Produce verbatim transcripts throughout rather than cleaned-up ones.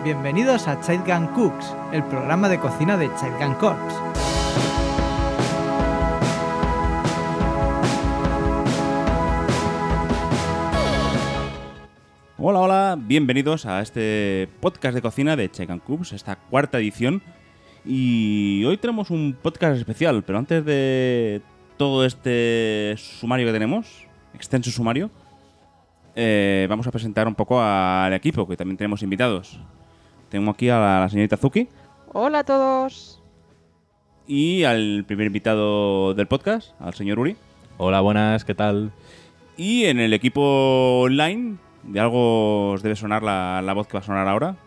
Bienvenidos a Child Gun Cooks, el programa de cocina de Child Gun Corps. Hola, hola, bienvenidos a este podcast de cocina de Child Gun Cooks, esta cuarta edición. Y hoy tenemos un podcast especial, pero antes de todo este sumario que tenemos, extenso sumario, eh, vamos a presentar un poco al equipo, que también tenemos invitados. Tengo aquí a la, a la señorita Zuki. Hola a todos. Y al primer invitado del podcast, al señor Uri. Hola, buenas, ¿qué tal? Y en el equipo online, de algo os debe sonar la, la voz que va a sonar ahora.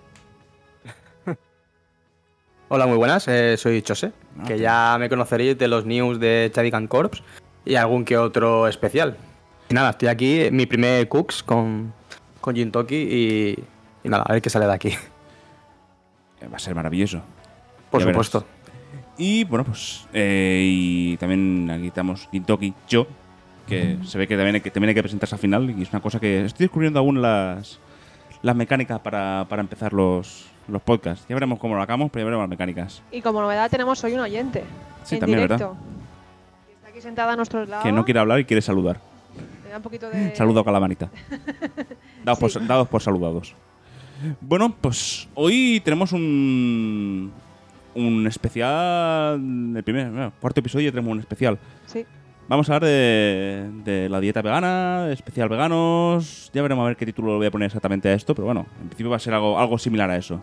Hola, muy buenas, eh, soy Chose, ah, que ya me conoceréis de los news de Child Gun Corps y algún que otro especial. Y nada, estoy aquí, mi primer cooks con, con Jintoki y, y nada, a ver qué sale de aquí. Va a ser maravilloso. Por ya supuesto. Verás. Y bueno, pues eh, y también aquí estamos Jintoki, yo, que uh-huh. se ve que también, hay que también hay que presentarse al final y es una cosa que estoy descubriendo aún las, las mecánicas para, para empezar los, los podcasts. Ya veremos cómo lo hagamos, pero ya veremos las mecánicas. Y como novedad tenemos hoy un oyente. Sí, en también, directo. ¿verdad? Está aquí sentada a nuestros lados. Que no quiere hablar y quiere saludar. Me da un poquito de... Saludo con la manita. dados, sí. por, dados por saludados. Bueno, pues hoy tenemos un un especial. El primer, bueno, cuarto episodio tenemos un especial. Sí. Vamos a hablar de, de la dieta vegana, de especial veganos. Ya veremos a ver qué título le voy a poner exactamente a esto, pero bueno, en principio va a ser algo, algo similar a eso.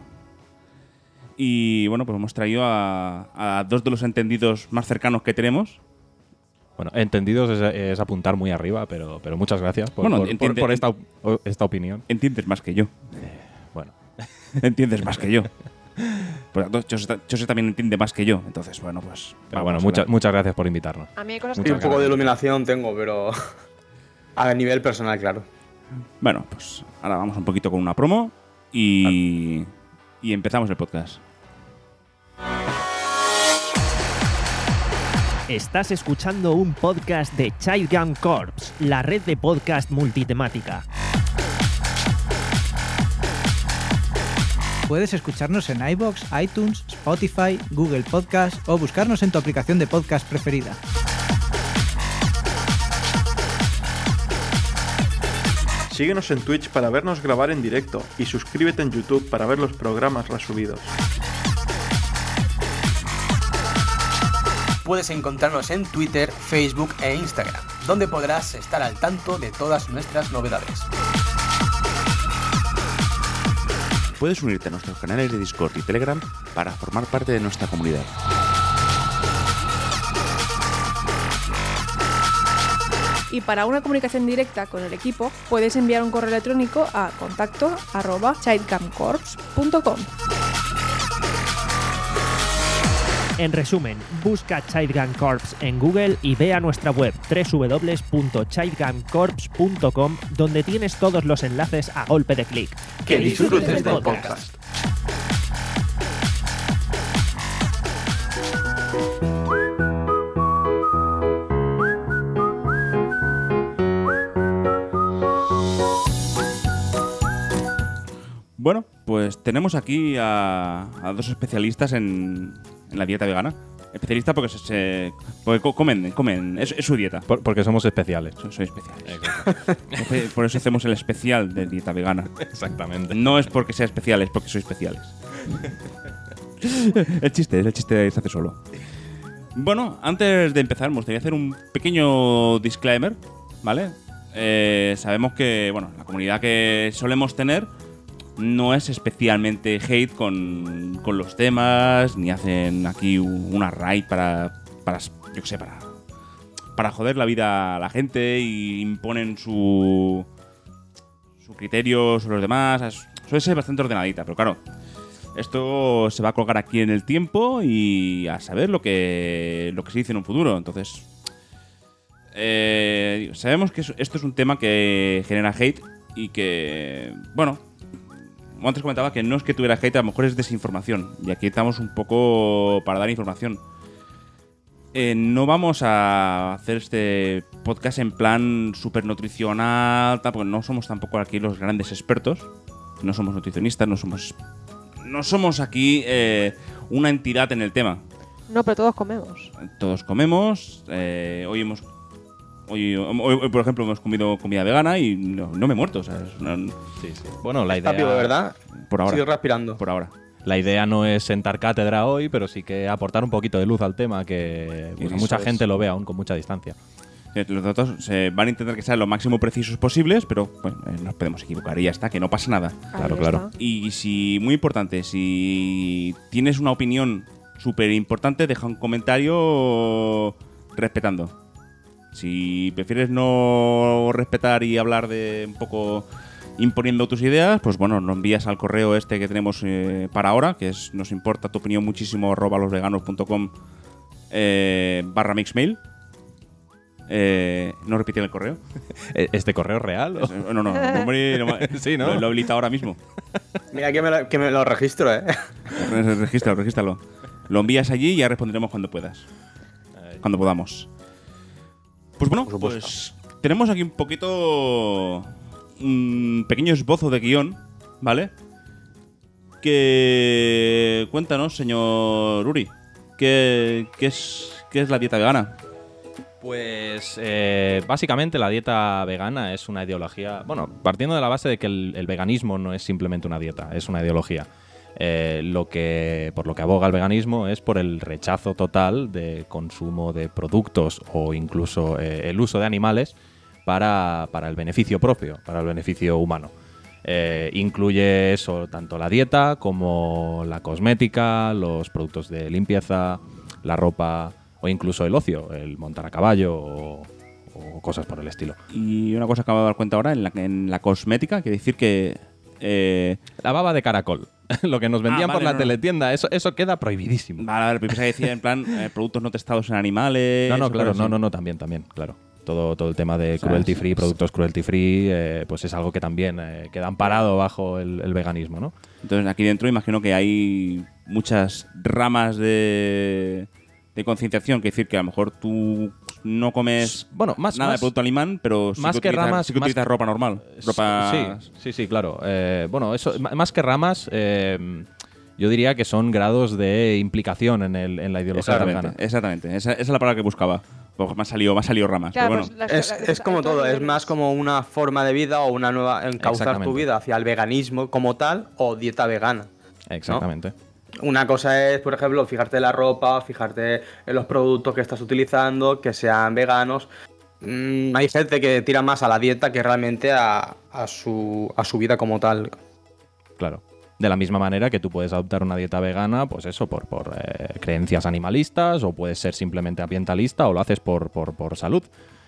Y bueno, pues hemos traído a, a dos de los entendidos más cercanos que tenemos. Bueno, entendidos es, es apuntar muy arriba, pero, pero muchas gracias por, bueno, por, entiende, por, por esta, esta opinión. Entiendes más que yo. Eh, bueno. Entiendes más que yo. Pues Chose también entiende más que yo. Entonces, bueno, pues... Pero bueno, muchas, muchas gracias por invitarnos. A mí hay cosas sí, que un poco de iluminación tengo, pero a nivel personal, claro. Bueno, pues ahora vamos un poquito con una promo y, y empezamos el podcast. Estás escuchando un podcast de Child Gun Corps, la red de podcast multitemática. Puedes escucharnos en iVoox, iTunes, Spotify, Google Podcast o buscarnos en tu aplicación de podcast preferida. Síguenos en Twitch para vernos grabar en directo y suscríbete en YouTube para ver los programas resubidos. Puedes encontrarnos en Twitter, Facebook e Instagram, donde podrás estar al tanto de todas nuestras novedades. Puedes unirte a nuestros canales de Discord y Telegram para formar parte de nuestra comunidad. Y para una comunicación directa con el equipo, puedes enviar un correo electrónico a contacto arroba childguncorps punto com. En resumen, busca Child Gun Corps en Google y ve a nuestra web doble u doble u doble u punto child gun corps punto com, donde tienes todos los enlaces a golpe de clic. ¡Que disfrutes del podcast! Bueno, pues tenemos aquí a, a dos especialistas en, en la dieta vegana. Especialista porque se, se porque comen, comen, es, es su dieta. Por, porque somos especiales. Soy, soy especiales. Por eso hacemos el especial de dieta vegana. Exactamente. No es porque sea especial, es porque soy especiales. El chiste, el chiste se hace solo. Bueno, antes de empezar, me gustaría hacer un pequeño disclaimer, ¿vale? Eh, sabemos que, bueno, la comunidad que solemos tener no es especialmente hate con, con los temas, ni hacen aquí una raid para, para, yo qué sé, para, para joder la vida a la gente y imponen su, su criterio sobre los demás. Suele ser bastante ordenadita, pero claro, esto se va a colgar aquí en el tiempo y a saber lo que, lo que se dice en un futuro. Entonces, eh, sabemos que esto es un tema que genera hate y que, bueno, antes comentaba que no es que tuviera hate, a lo mejor es desinformación. Y aquí estamos un poco para dar información. Eh, no vamos a hacer este podcast en plan súper nutricional, porque no somos tampoco aquí los grandes expertos. No somos nutricionistas, no somos no somos aquí eh, una entidad en el tema. No, pero todos comemos. Todos comemos. Eh, hoy hemos. Hoy, hoy, hoy, por ejemplo, hemos comido comida vegana y no, no me he muerto. O sea, es una- Sí, sí. Bueno, la idea. Está vivo, de verdad. por ahora. Sigo respirando. Por ahora. La idea no es sentar cátedra hoy, pero sí que aportar un poquito de luz al tema, que pues, Eso mucha es. gente lo ve aún con mucha distancia. Eh, Los datos se van a intentar que sean lo máximo precisos posibles, pero bueno, eh, nos podemos equivocar y ya está, que no pasa nada. Claro, Ahí claro. está. Y si, muy importante, si tienes una opinión súper importante, deja un comentario respetando. Si prefieres no respetar y hablar de un poco imponiendo tus ideas, pues bueno, nos envías al correo este que tenemos eh, para ahora, que es nos importa tu opinión muchísimo, arroba losveganos.com eh, barra mixmail. Eh, no repite el correo. ¿Este correo es real? o? Es- No, no, hombre, no, Sí, ¿no? Lo, lo he habilitado ahora mismo. Mira que me lo, que me lo registro, ¿eh? Re- Regístralo, regístralo. Lo envías allí y ya responderemos cuando puedas. Cuando podamos. Pues bueno, Por supuesto. pues tenemos aquí un poquito. Un pequeño esbozo de guión, ¿vale? Que. Cuéntanos, señor Uri. ¿Qué, qué, es, qué es la dieta vegana? Pues eh, básicamente la dieta vegana es una ideología, bueno, partiendo de la base de que el, el veganismo no es simplemente una dieta, es una ideología. Eh, lo que, por lo que aboga el veganismo es por el rechazo total de consumo de productos o incluso eh, el uso de animales para, para el beneficio propio, para el beneficio humano. Eh, incluye eso tanto la dieta como la cosmética, los productos de limpieza, la ropa o incluso el ocio, el montar a caballo o, o cosas por el estilo. Y una cosa que me he dado cuenta ahora en la, en la cosmética, que decir que. Eh, La baba de caracol, lo que nos vendían Ah, por vale, la no, no. teletienda, eso, eso queda prohibidísimo. vale, vale, pero pensaba que decía en plan eh, productos no testados en animales. No, no, o claro, cosas no, así. no, no, también, también, claro. Todo, todo el tema de O sea, cruelty es- free, es- productos cruelty free, eh, pues es algo que también eh, queda amparado bajo el, el veganismo, ¿no? Entonces aquí dentro imagino que hay muchas ramas de, de concienciación, que decir que a lo mejor tú no comes Bueno, más, nada más- de producto animal, pero sí más que, que utilizas, ramas, sí que más- utilizas ropa normal. Ropa... Sí, sí, sí, claro. Eh, bueno, eso, m- más que ramas, eh, yo diría que son grados de implicación en, el, en la ideología Exactamente, vegana. exactamente. Esa, esa es la palabra que buscaba. Pues me ha salido, me ha salido ramas. Claro, pero bueno, pues las- Es, las- es como todos todo, es niveles. más como una forma de vida o una nueva. Encauzar tu Exactamente. vida hacia el veganismo como tal o dieta vegana. Exactamente. Una cosa es, por ejemplo, fijarte en la ropa, fijarte en los productos que estás utilizando, que sean veganos. Mm, hay gente que tira más a la dieta que realmente a, a su, a su vida como tal. Claro. De la misma manera que tú puedes adoptar una dieta vegana, pues eso, por, por eh, creencias animalistas, o puedes ser simplemente ambientalista, o lo haces por, por, por salud.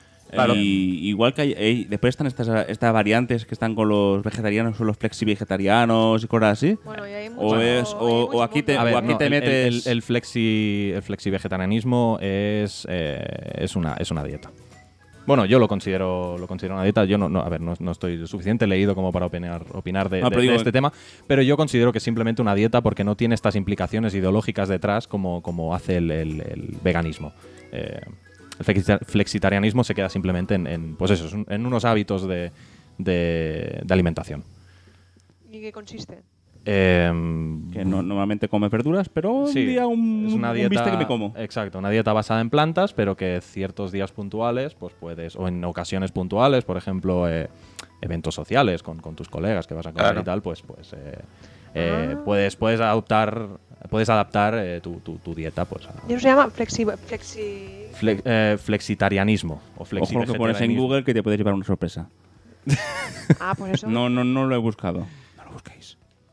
y igual que hay, hay- después están estas, estas variantes que están con los vegetarianos o los flexi-vegetarianos y cosas así. Bueno, y hay O mucho- es- o- hay o mucho aquí te- mundo. A ver, o aquí no, te el- el- metes- El, el flexi, el flexi-vegetarianismo es, eh, es, una, es una dieta. Bueno, yo lo considero, lo considero una dieta. Yo no, no a ver, no, no estoy suficiente leído como para opinar, opinar de, No, de- pero de digo- este tema, pero yo considero que es simplemente una dieta porque no tiene estas implicaciones ideológicas detrás como, como hace el, el- el veganismo. Eh, el flexita- flexitarianismo se queda simplemente en, en, pues eso, es un- en unos hábitos de, de- de alimentación. ¿Y qué consiste? Eh, Que no- normalmente come verduras, pero Sí, un día un, es una un dieta, bistec que me como. Exacto, una dieta basada en plantas, pero que ciertos días puntuales, pues puedes, o en ocasiones puntuales, por ejemplo, eh, eventos sociales con, con tus colegas que vas a comer Claro. y tal, pues, pues eh, eh, puedes, puedes adoptar, puedes adaptar eh, tu, tu- tu dieta, pues a Y eso se llama flexi... flexi... fle- eh, flexitarianismo o Ojo lo que pones en flexivegetarianismo. Google que te puedes llevar una sorpresa. Ah, pues eso. No, no, no lo he buscado. No lo busquéis.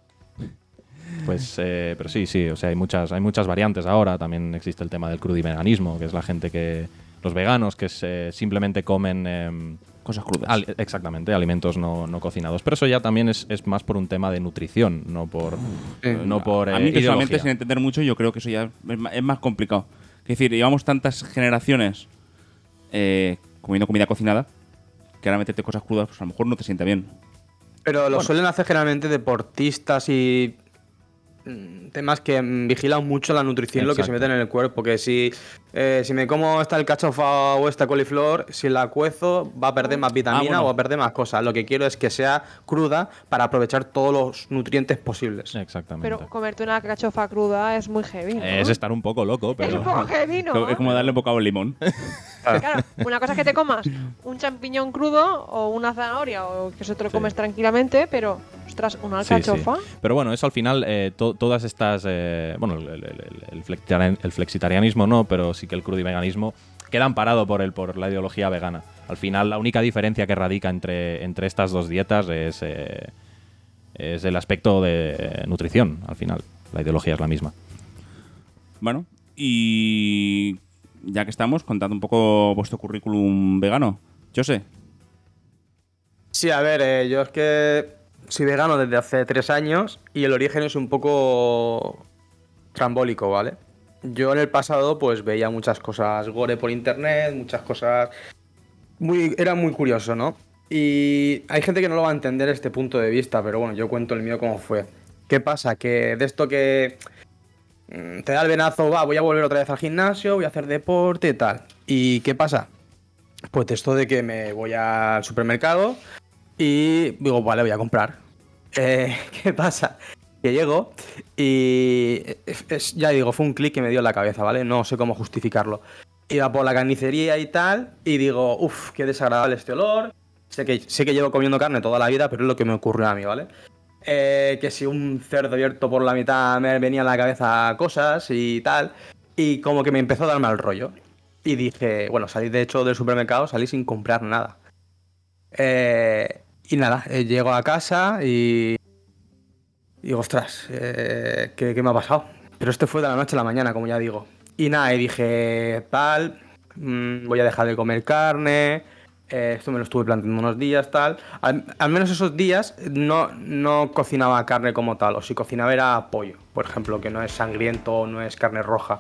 Pues, eh, pero sí, sí, o sea, hay muchas, hay muchas variantes ahora. También existe el tema del crudiveganismo, que es la gente que, los veganos que se, simplemente comen em, Cosas crudas. al- exactamente, alimentos no, no cocinados. Pero eso ya también es, es más por un tema de nutrición, no por, no por A mí eh, personalmente, ideología. sin entender mucho, yo creo que eso ya es ma- es más complicado. Es decir, llevamos tantas generaciones eh, comiendo comida cocinada que ahora meterte cosas crudas, pues a lo mejor no te sienta bien. Pero lo suelen hacer generalmente deportistas y temas que mm, vigilan mucho la nutrición, lo que se Exacto. mete en el cuerpo. Que si, eh, si me como esta alcachofa o esta coliflor, si la cuezo va a perder más vitamina bueno. o va a perder más cosas. Lo que quiero es que sea cruda para aprovechar todos los nutrientes posibles. Exactamente. Pero comerte una cachofa cruda es muy heavy, ¿no? Es estar un poco loco, Es pero. un poco heavy, ¿no? Es como darle bocado al limón. Claro, una cosa es que te comas un champiñón crudo o una zanahoria o que eso te lo Sí. comes tranquilamente, pero, ostras, una Sí, sí. alcachofa. Pero bueno, eso al final, eh, to- todas estas. eh, bueno, el, el- el- el flexitarian- el flexitarianismo no, pero sí que el crudiveganismo quedan parado por, el, por la ideología vegana. Al final, la única diferencia que radica entre, entre estas dos dietas es, eh, es el aspecto de eh, nutrición, al final. La ideología es la misma. Bueno, y ya que estamos, contad un poco vuestro currículum vegano. Yo sé. Sí, a ver, eh, yo es que soy vegano desde hace tres años y el origen es un poco trambólico, ¿vale? Yo en el pasado pues veía muchas cosas gore por internet, muchas cosas... Muy, era muy curioso, ¿no? Y hay gente que no lo va a entender este punto de vista, pero bueno, yo cuento el mío cómo fue. ¿Qué pasa? Que de esto que mm, te da el venazo, va, voy a volver otra vez al gimnasio, voy a hacer deporte y tal. ¿Y qué pasa? Pues de esto de que me voy al supermercado y digo, vale, voy a comprar. Eh, ¿Qué pasa? Que llego y es- es- ya digo, fue un clic que me dio en la cabeza, ¿vale? No sé cómo justificarlo. Iba por la carnicería y tal y digo, uff, qué desagradable este olor. Sé que, sé que llevo comiendo carne toda la vida, pero es lo que me ocurrió a mí, ¿vale? Eh, que si un cerdo abierto por la mitad me venía a la cabeza cosas y tal. Y como que me empezó a dar mal rollo. Y dije, bueno, salí de hecho del supermercado, salí sin comprar nada. Eh, y nada, eh, llego a casa y... y digo, ostras, eh, ¿qué, qué me ha pasado? Pero este fue de la noche a la mañana, como ya digo. Y nada, y dije, tal, mm, voy a dejar de comer carne, eh, esto me lo estuve planteando unos días, tal. Al, al menos esos días no, no cocinaba carne como tal, o si cocinaba era pollo, por ejemplo, que no es sangriento, no es carne roja.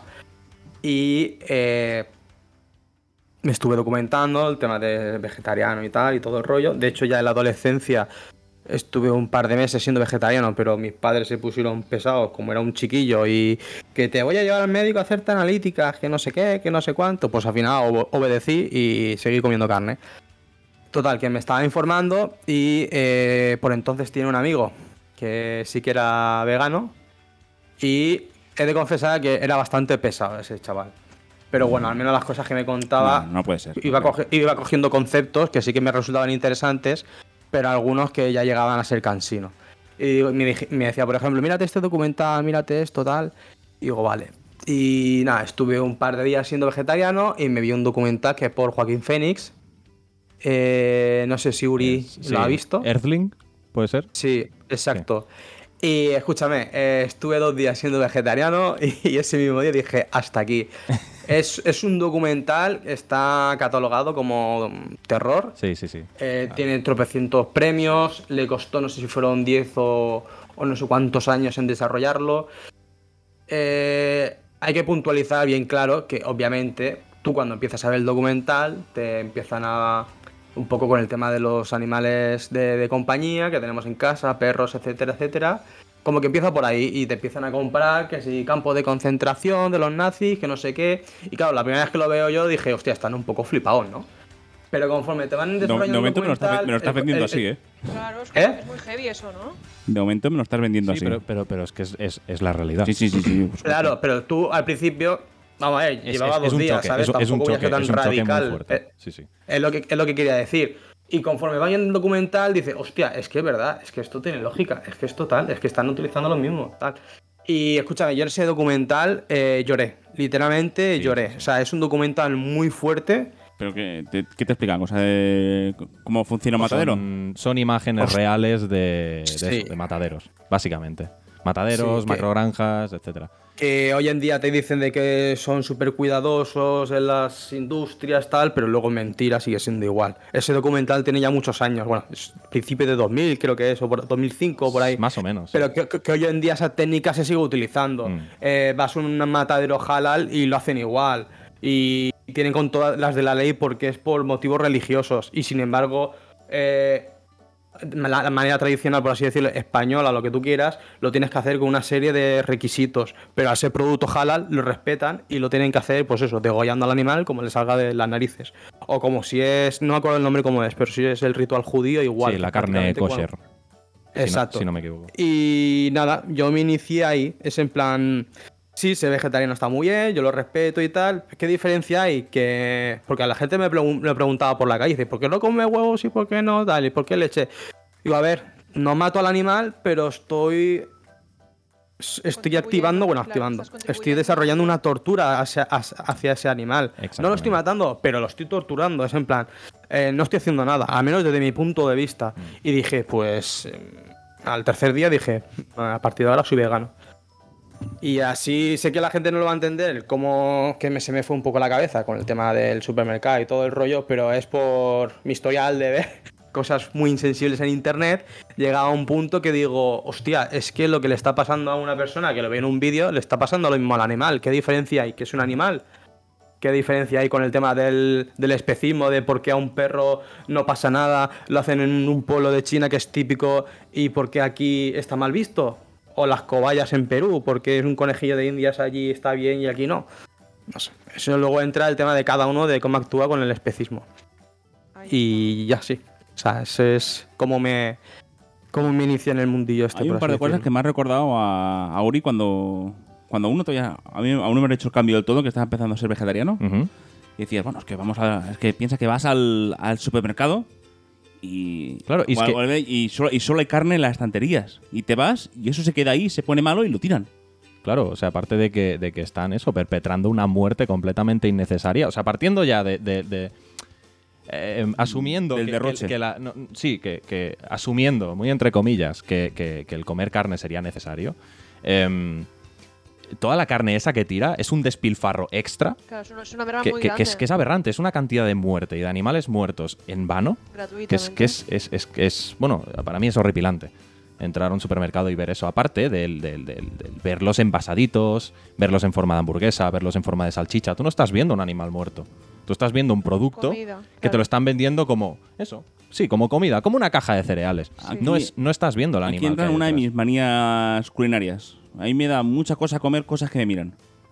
Y eh, me estuve documentando el tema de vegetariano y tal, y todo el rollo. De hecho, ya en la adolescencia estuve un par de meses siendo vegetariano, pero mis padres se pusieron pesados, como era un chiquillo, y que te voy a llevar al médico a hacerte analíticas, que no sé qué, que no sé cuánto. Pues al final ob- obedecí y seguí comiendo carne. Total, que me estaba informando y eh, por entonces tiene un amigo que sí que era vegano y he de confesar que era bastante pesado ese chaval. Pero bueno, al menos las cosas que me contaba No, no puede ser. iba, no puede coge- iba cogiendo conceptos que sí que me resultaban interesantes, pero algunos que ya llegaban a ser cansinos. Y me, dije- me decía, por ejemplo, mírate este documental, mírate esto, tal. Y digo, vale. Y nada, estuve un par de días siendo vegetariano y me vi un documental que es por Joaquín Phoenix. Eh, no sé si Uri Sí. lo ha visto. Earthling, ¿puede ser? Sí, exacto. Y escúchame, eh, estuve dos días siendo vegetariano y, y ese mismo día dije, hasta aquí. es, es un documental, está catalogado como terror. Sí, sí, sí. Eh, Tiene tropecientos premios, le costó no sé si fueron diez o, o no sé cuántos años en desarrollarlo. Eh, hay que puntualizar bien claro que obviamente tú cuando empiezas a ver el documental te empiezan a... un poco con el tema de los animales de, de compañía que tenemos en casa, perros, etcétera, etcétera. Como que empieza por ahí y te empiezan a comprar que si campo de concentración de los nazis, que no sé qué. Y claro, la primera vez que lo veo yo dije, hostia, están un poco flipados, ¿no? Pero conforme te van ser. De, desarrollando de el momento me lo estás, documental, me lo estás el- vendiendo el- así, el- ¿eh? Claro, es, que ¿Eh? es muy heavy eso, ¿no? De momento me lo estás vendiendo Sí, así. pero, pero, pero es que es, es- es la realidad. Sí, sí, sí, sí, por supuesto. Claro, pero tú al principio, vamos a ver, Es, llevaba es- dos es un días, choque, ¿sabes? es, es un Tampoco voy a choque, ser tan es un choque muy radical. fuerte. Eh, Sí, sí. Es lo que, es lo que quería decir. Y conforme va viendo el documental, dice, hostia, es que es verdad, es que esto tiene lógica, es que es total, es que están utilizando lo mismo, tal. Y escúchame, yo en ese documental eh, lloré, literalmente Sí, lloré. sí, sí. O sea, es un documental muy fuerte. ¿Pero qué te, qué te explican? O sea, de cómo funciona un matadero. Son, son imágenes Hostia. reales de, de, Sí. eso, de mataderos, básicamente. Mataderos, Sí, que- macrogranjas, etcétera. Que hoy en día te dicen de que son súper cuidadosos en las industrias, tal, pero luego mentira, sigue siendo igual. Ese documental tiene ya muchos años, bueno, es principio de dos mil creo que es, o por dos mil cinco, por ahí. Más o menos. Pero que, que- que hoy en día esa técnica se sigue utilizando. Mm. Eh, vas a un matadero halal y lo hacen igual. Y tienen con todas las de la ley porque es por motivos religiosos. Y sin embargo, eh, la, la manera tradicional, por así decirlo, española, lo que tú quieras, lo tienes que hacer con una serie de requisitos. Pero al ser producto halal, lo respetan y lo tienen que hacer, pues eso, degollando al animal como le salga de las narices. O como si es, no me acuerdo el nombre cómo es, pero si es el ritual judío, igual. Sí, la carne kosher. Bueno, exacto. Si no, si no me equivoco. Y nada, yo me inicié ahí, es en plan... Sí, ser vegetariano está muy bien, yo lo respeto y tal. ¿Qué diferencia hay? Que... Porque a la gente me, pregun- me preguntaba por la calle, dice, ¿por qué no come huevos y por qué no tal? ¿Y por qué leche? Digo, a ver, no mato al animal, pero estoy... Estoy activando, bueno, claro, activando. estás contribuyendo. Estoy desarrollando una tortura hacia, hacia ese animal. No lo Exactamente. estoy matando, pero lo estoy torturando. Es en plan, eh, no estoy haciendo nada, al menos desde mi punto de vista. Y dije, pues... eh, al tercer día dije, a partir de ahora soy vegano. Y así sé que la gente no lo va a entender, como que me, se me fue un poco la cabeza con el tema del supermercado y todo el rollo, pero es por mi historial de ver cosas muy insensibles en internet. Llega a un punto que digo, hostia, es que lo que le está pasando a una persona que lo ve en un vídeo, le está pasando lo mismo al animal. ¿Qué diferencia hay? ¿Que es un animal? ¿Qué diferencia hay con el tema del, del especismo, de por qué a un perro no pasa nada, lo hacen en un pueblo de China que es típico y por qué aquí está mal visto? O las cobayas en Perú, porque es un conejillo de indias allí está bien y aquí no. No sé. Eso luego entra el tema de cada uno de cómo actúa con el especismo. Ahí Y ya sí. O sea, ese es como me, cómo me inicié en el mundillo este. Hay un por par así de cosas que decirlo. me ha recordado a, a Uri cuando, cuando uno todavía. A mí aún no me ha hecho el cambio del todo, que estaba empezando a ser vegetariano. Ujú. Y decías, bueno, es que vamos a. Es que piensa que vas al, al supermercado y. Claro, y es o al- que- o al- y solo, y solo hay carne en las estanterías. Y te vas y eso se queda ahí, se pone malo y lo tiran. Claro, o sea, aparte de que, de que están eso, perpetrando una muerte completamente innecesaria. O sea, partiendo ya de. de- de, eh, asumiendo Del que, derroche. que- que la- no, sí, que, que asumiendo, muy entre comillas, que, que- que el comer carne sería necesario. em, toda la carne esa que tira es un despilfarro extra Claro, es una, es una merma que, muy que- que grande. es, que es aberrante. Es una cantidad de muerte y de animales muertos en vano que es, gratuitamente. que es, es, es, que es- bueno, para mí es horripilante entrar a un supermercado y ver eso. Aparte del, del- del- del verlos envasaditos, verlos en forma de hamburguesa, verlos en forma de salchicha. Tú no estás viendo un animal muerto. Tú estás viendo un producto Comida, que te claro. lo están vendiendo como eso. Sí, como comida, como una caja de cereales. Sí. No, es, no estás viendo el Aquí animal. entra que hay una de detrás. mis manías culinarias. A mí me da mucha cosa comer cosas que me miran.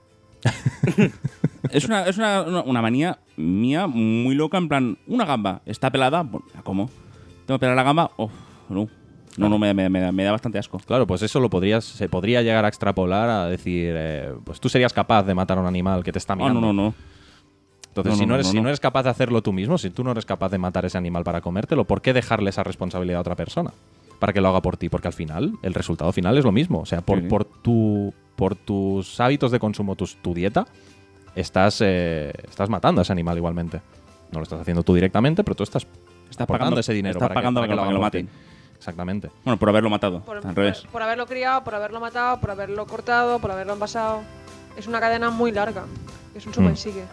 es una, es una, una- una manía mía muy loca, en plan, una gamba está pelada, bueno, la como. Tengo que pelar la gamba, oh, no. No, no, me, me- me da, me da bastante asco. Claro, pues eso lo podrías, se podría llegar a extrapolar a decir, eh, pues tú serías capaz de matar a un animal que te está Ah, mirando. no, no, no. Entonces, No, si, no, no no, eres, no, si no. no eres capaz de hacerlo tú mismo, si tú no eres capaz de matar ese animal para comértelo, ¿por qué dejarle esa responsabilidad a otra persona? Para que lo haga por ti. Porque al final, el resultado final es lo mismo. O sea, por, Sí. por, tu, por tus hábitos de consumo, tus- tu dieta, estás, eh, estás matando a ese animal igualmente. No lo estás haciendo tú directamente, pero tú estás, Estás aportando pagando- ese dinero estás para que- pagando para que, para lo que lo hagan por maten. ti. Exactamente. Bueno, por haberlo matado. Por, al por- revés. por haberlo criado, por haberlo matado, por haberlo cortado, por haberlo envasado. Es una cadena muy larga. Es un sube Mm. y sigue.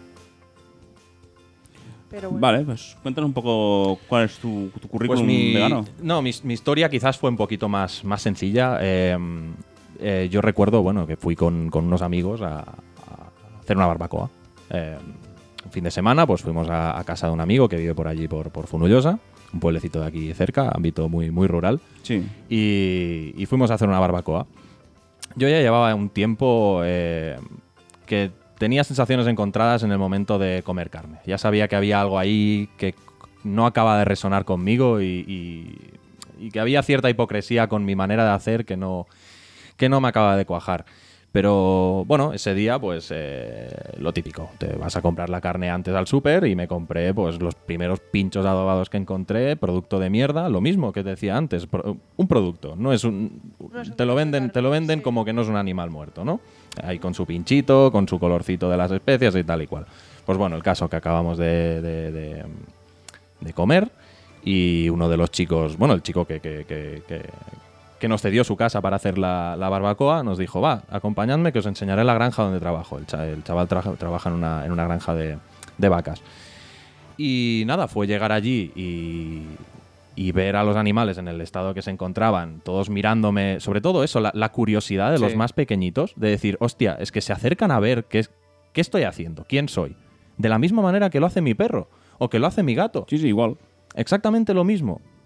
Pero bueno. Vale, pues cuéntanos un poco cuál es tu, tu currículum Pues mi, vegano. no, mi, mi historia quizás fue un poquito más, más sencilla. Eh, eh, yo recuerdo, bueno, que fui con, con unos amigos a, a hacer una barbacoa. Eh, un fin de semana, pues fuimos a, a casa de un amigo que vive por allí, por, por Funullosa, un pueblecito de aquí cerca, ámbito muy, muy rural. Sí. Y, y fuimos a hacer una barbacoa. Yo ya llevaba un tiempo eh, que tenía sensaciones encontradas en el momento de comer carne. Ya sabía que había algo ahí que no acaba de resonar conmigo y, y- y que había cierta hipocresía con mi manera de hacer que no, que no me acaba de cuajar. Pero bueno, ese día pues eh, lo típico, te vas a comprar la carne antes al súper y me compré pues los primeros pinchos adobados que encontré, producto de mierda, lo mismo que te decía antes, pro- un producto, no es un, No es un te lo trozo de venden, carne, te lo venden sí. como que no es un animal muerto, ¿no? Ahí con su pinchito, con su colorcito de las especias y tal y cual. Pues bueno, el caso que acabamos de, de- de- de comer y uno de los chicos, bueno, el chico que, que- que- que- que nos cedió su casa para hacer la, la barbacoa, nos dijo, va, acompañadme que os enseñaré la granja donde trabajo. El, cha- el chaval traja- trabaja en una, en una granja de, de vacas. Y nada, fue llegar allí y, y ver a los animales en el estado que se encontraban, todos mirándome, sobre todo eso, la, la curiosidad de los Sí. más pequeñitos, de decir, hostia, es que se acercan a ver qué, es- qué estoy haciendo, quién soy. De la misma manera que lo hace mi perro o que lo hace mi gato. Sí, sí, igual. Exactamente lo mismo.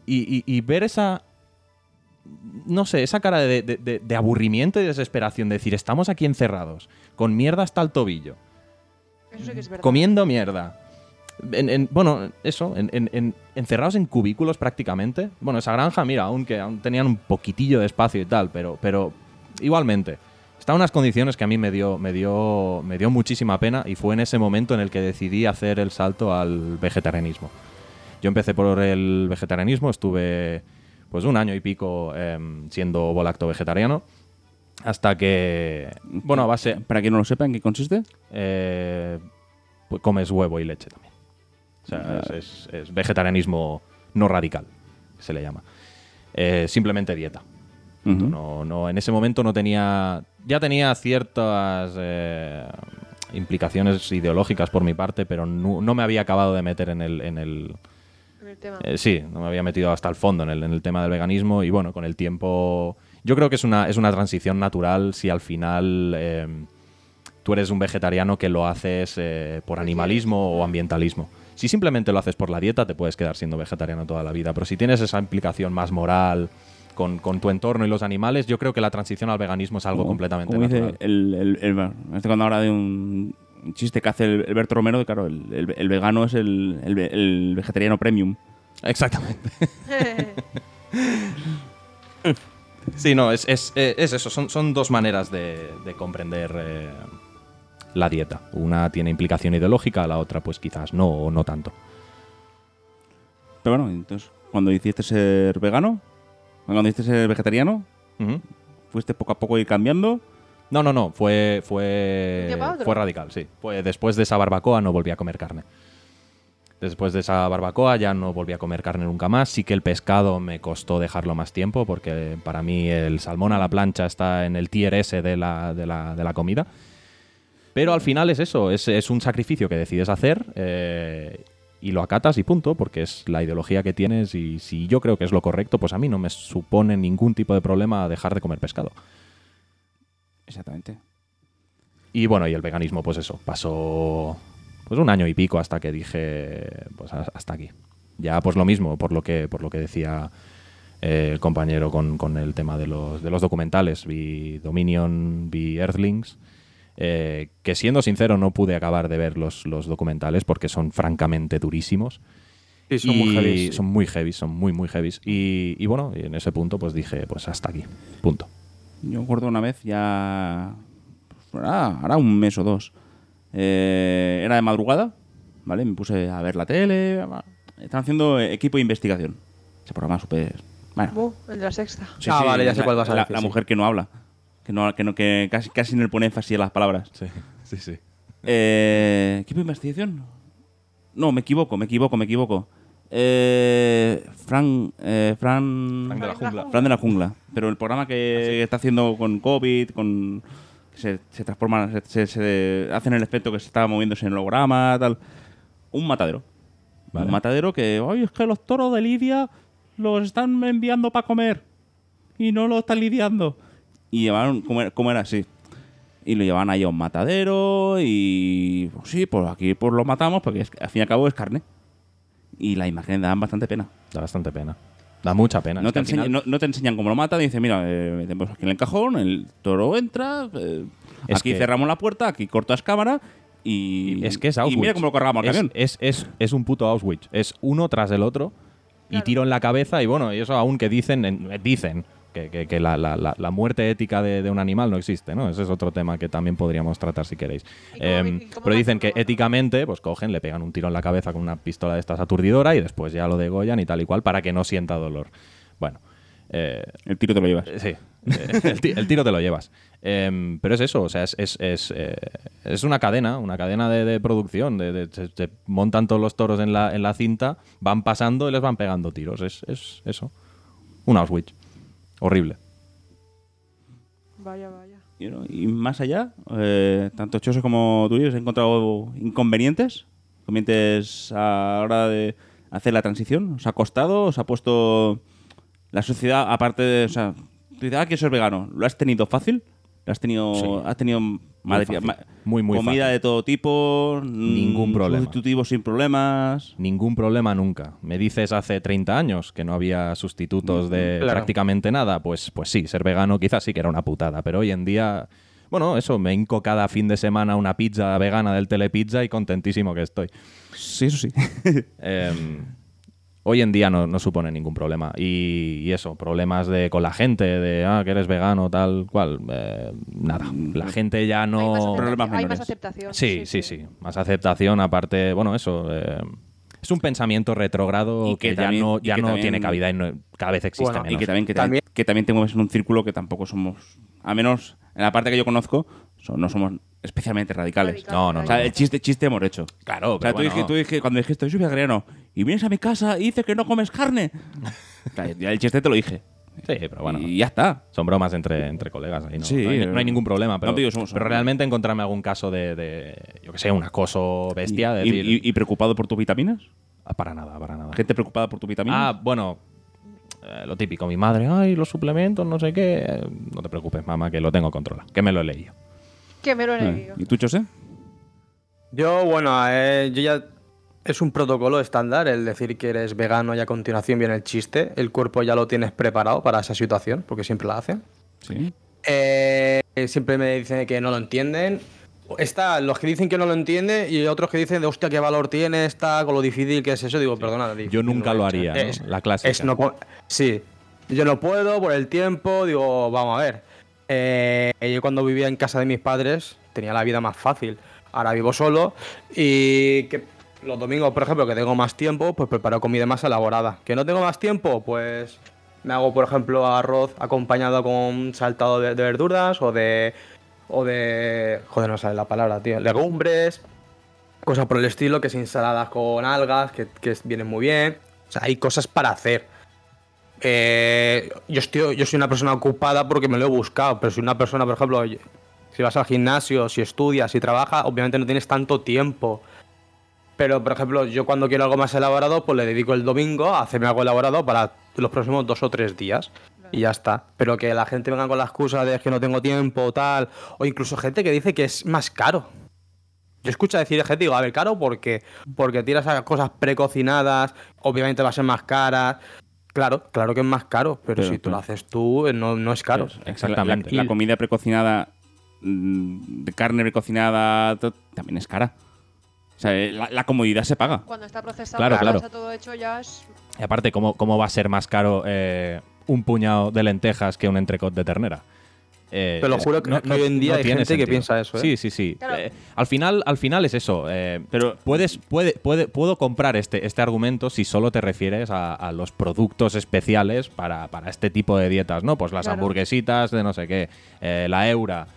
y, y, y ver esa... No sé, esa cara de, de, de, de aburrimiento y desesperación. De decir, estamos aquí encerrados, con mierda hasta el tobillo. Eso sí que es verdad. Comiendo mierda. En, en, bueno, eso, en, en, en, encerrados en cubículos prácticamente. Bueno, esa granja, mira, aunque aún tenían un poquitillo de espacio y tal, pero, pero igualmente. Estaban unas condiciones que a mí me dio, me, dio, me dio muchísima pena y fue en ese momento en el que decidí hacer el salto al vegetarianismo. Yo empecé por el vegetarianismo, estuve pues un año y pico eh, siendo volacto vegetariano, hasta que, bueno, a base... Para quien no lo sepa, ¿en qué consiste? Eh, pues comes huevo y leche también. O sea, es, es, es vegetarianismo no radical, se le llama. Eh, simplemente dieta. Uh-huh. No, no, en ese momento no tenía... Ya tenía ciertas eh, implicaciones ideológicas por mi parte, pero no, no me había acabado de meter en el... En el, en el tema. Eh, sí, no me había metido hasta el fondo en el, en el tema del veganismo y bueno, con el tiempo... Yo creo que es una, es una transición natural si al final eh, tú eres un vegetariano que lo haces eh, por animalismo o ambientalismo. Si simplemente lo haces por la dieta, te puedes quedar siendo vegetariano toda la vida, pero si tienes esa implicación más moral... Con, con tu entorno y los animales, yo creo que la transición al veganismo es algo como, completamente como natural. Dice el, el, el, el, estoy hablando ahora de un chiste que hace el, el Berto Romero, de claro, el, el, el vegano es el, el, el vegetariano premium. Exactamente. Sí, no, es, es, es eso. Son, son dos maneras de, de comprender eh, la dieta. Una tiene implicación ideológica, la otra pues quizás no o no tanto. Pero bueno, entonces, cuando hiciste ser vegano... Cuando hiciste ser vegetariano, uh-huh. ¿fuiste poco a poco ir cambiando? No, no, no. Fue, fue, fue radical, sí. Fue después de esa barbacoa no volví a comer carne. Después de esa barbacoa ya no volví a comer carne nunca más. Sí que el pescado me costó dejarlo más tiempo porque para mí el salmón a la plancha está en el tier S de la, de la, de la comida. Pero al final es eso. Es, es un sacrificio que decides hacer eh, y lo acatas y punto, porque es la ideología que tienes y si yo creo que es lo correcto, pues a mí no me supone ningún tipo de problema dejar de comer pescado. Exactamente. Y bueno, y el veganismo, pues eso, pasó pues un año y pico hasta que dije, pues hasta aquí. Ya pues lo mismo, por lo que, por lo que decía eh, el compañero con, con el tema de los, de los documentales. Vi Dominion, vi Earthlings. Eh, que siendo sincero no pude acabar de ver los, los documentales porque son francamente durísimos. Sí, son y muy heavy. Son muy heavy, son muy, muy heavy. Y, y bueno, y en ese punto pues dije, pues hasta aquí, punto. Yo me acuerdo una vez ya... Pues, ah, hará un mes o dos. Eh, era de madrugada, ¿vale? Me puse a ver la tele. Estaban haciendo equipo de investigación. Ese programa súper... Bueno. Uh, el de la sexta. Sí, ah, sí, vale, ya sé la, cuál vas a la, decir. La sí. mujer que no habla. Que, no, que, no, que casi, casi no le pone énfasis a las palabras. Sí, sí, sí. Eh, ¿Equipo de investigación? No, me equivoco, me equivoco, me equivoco. Eh, Fran, eh, Fran... Fran de la jungla. Fran de la jungla. Pero el programa que ¿Ah, sí? está haciendo con COVID, con... Que se, se transforman, se, se, se hacen el efecto que se estaba moviéndose en el holograma, tal. Un matadero. Vale. Un matadero que... Ay, es que los toros de Lidia los están enviando para comer. Y no lo están lidiando. Y llevaron, ¿cómo era? ¿Cómo era? Sí. Y lo llevaban ahí a un matadero y... Pues sí, pues aquí pues lo matamos porque es, al fin y al cabo es carne. Y las imágenes dan bastante pena. Da bastante pena. Da mucha pena. No, es te, enseña, final... no, no te enseñan cómo lo matan. Dicen, mira, eh, metemos aquí en el cajón, el toro entra, eh, aquí que... cerramos la puerta, aquí cortas cámara y... Es que es Auschwitz. Y mira cómo lo cargamos al es, camión. Es, es, es un puto Auschwitz. Es uno tras el otro y claro. Tiro en la cabeza y bueno, y eso aún que dicen... Dicen... Que, que, que la, la, la muerte ética de, de un animal no existe, ¿no? Ese es otro tema que también podríamos tratar si queréis. Eh, pero dicen que éticamente, pues cogen, le pegan un tiro en la cabeza con una pistola de estas aturdidora y después ya lo degollan y tal y cual para que no sienta dolor. Bueno. Eh, el tiro te lo llevas. Sí. el, t- el tiro te lo llevas. Eh, pero es eso, o sea, es, es, es, eh, es una cadena, una cadena de, de producción. De, de, se, se montan todos los toros en la, en la cinta, van pasando y les van pegando tiros. Es, es eso. Un Auschwitz. Horrible. Vaya, vaya. Y, ¿no? y más allá, eh, tanto Chose como tú, ¿has encontrado inconvenientes? ¿Inconvenientes a la hora de hacer la transición? ¿Os ha costado? ¿Os ha puesto la sociedad, aparte de... O sea, tú dices, ah, que eso es vegano. ¿Lo has tenido fácil? ¿Lo has tenido, Sí. ¿Has tenido Madre fácil. mía, ma- Muy, muy comida fácil. de todo tipo. Ningún mm, problema. Sustitutivos sin problemas. Ningún problema nunca. Me dices hace treinta años que no había sustitutos de Claro. prácticamente nada, pues, pues sí, ser vegano quizás sí que era una putada, pero hoy en día, bueno, eso, me hinco cada fin de semana una pizza vegana del Telepizza y contentísimo que estoy. Sí, eso sí. Em, hoy en día no, no supone ningún problema. Y, y eso, problemas de con la gente, de ah, que eres vegano, tal cual, eh, nada. La gente ya Hay más, no... aceptación, Problemas hay más menores. aceptación. Sí, sí, sí. Más aceptación, aparte, bueno, eso. eh, es un pensamiento retrógrado Y que que, también- ya no, y ya que no también- tiene cabida y no- cada vez existe Bueno, y menos. Y que también, que, También- también, que también te mueves en un círculo que tampoco somos, a menos en la parte que yo conozco, so- no somos especialmente radicales. Radical, No, no, O sea, el chiste, chiste hemos hecho. Claro, O sea, pero tú, bueno. dije- tú dije- cuando dijiste, soy vegetariano, y vienes a mi casa y dices que no comes carne. Claro, ya el chiste te lo dije. Sí, pero bueno. Y ya está. Son bromas entre, entre colegas ahí, ¿no? Sí, no, hay, eh, no hay ningún problema, pero, no te digo, somos- pero realmente encontrarme algún caso de, de, yo que sé, un acoso bestia, de y, decir, y- y preocupado por tus vitaminas? ah, para nada, para nada. ¿Gente preocupada por tus vitaminas? Ah, bueno, eh, lo típico, mi madre, ay, los suplementos, no sé qué. Eh, no te preocupes, mamá, que lo tengo controlado, que me lo he leído. Que me lo he Eh, leído. ¿Y tú, José? Yo, bueno, eh, yo ya. Es un protocolo estándar el decir que eres vegano y a continuación viene el chiste. El cuerpo ya lo tienes preparado para esa situación, porque siempre la hacen. Sí. Eh, siempre me dicen que no lo entienden. Está los que dicen que no lo entienden y otros que dicen de hostia, qué valor tiene, está con lo difícil que es eso. Digo, perdona. Yo nunca lo haría, ¿no? Es- La clásica. es no po- sí, yo no puedo por el tiempo. Digo, vamos a ver. Eh, yo cuando vivía en casa de mis padres tenía la vida más fácil. Ahora vivo solo y que los domingos, por ejemplo, que tengo más tiempo, pues preparo comida más elaborada. Que no tengo más tiempo, pues me hago, por ejemplo, arroz acompañado con saltado de, de verduras o de o de joder, no sale la palabra, tío, legumbres, cosas por el estilo, que es ensaladas con algas, que, que vienen muy bien. O sea, hay cosas para hacer. Eh, yo, estoy, yo soy una persona ocupada porque me lo he buscado, pero si una persona, por ejemplo, si vas al gimnasio, si estudias, si trabajas, obviamente no tienes tanto tiempo. Pero, por ejemplo, yo cuando quiero algo más elaborado, pues le dedico el domingo a hacerme algo elaborado para los próximos dos o tres días. Y ya está. Pero que la gente venga con la excusa de que no tengo tiempo o tal. O incluso gente que dice que es más caro. Yo escucho decir gente y digo, a ver, caro porque porque tiras a cosas precocinadas, obviamente va a ser más caras. Claro, claro que es más caro, pero, Pero, si tú pero- lo haces tú, eh, no, no es caro. Pues, Exactamente. La, la comida precocinada, mm, de carne precocinada, to- también es cara. O sea, eh, la, la comodidad se paga. Cuando está procesado, Claro, ya claro. está todo hecho, ya es. Y aparte, ¿cómo, cómo va a ser más caro eh, un puñado de lentejas que un entrecot de ternera? Eh, Te lo es- juro que- que hoy en día hay tiene gente que piensa eso, ¿eh? Sí, sí, sí. Claro. Eh, al, final, al final es eso. eh, Pero- puedes, puede, puede, puedo comprar este, este argumento si solo te refieres a, a los productos especiales para, para este tipo de dietas, ¿no? Pues las Claro. hamburguesitas de no sé qué, eh, la eura,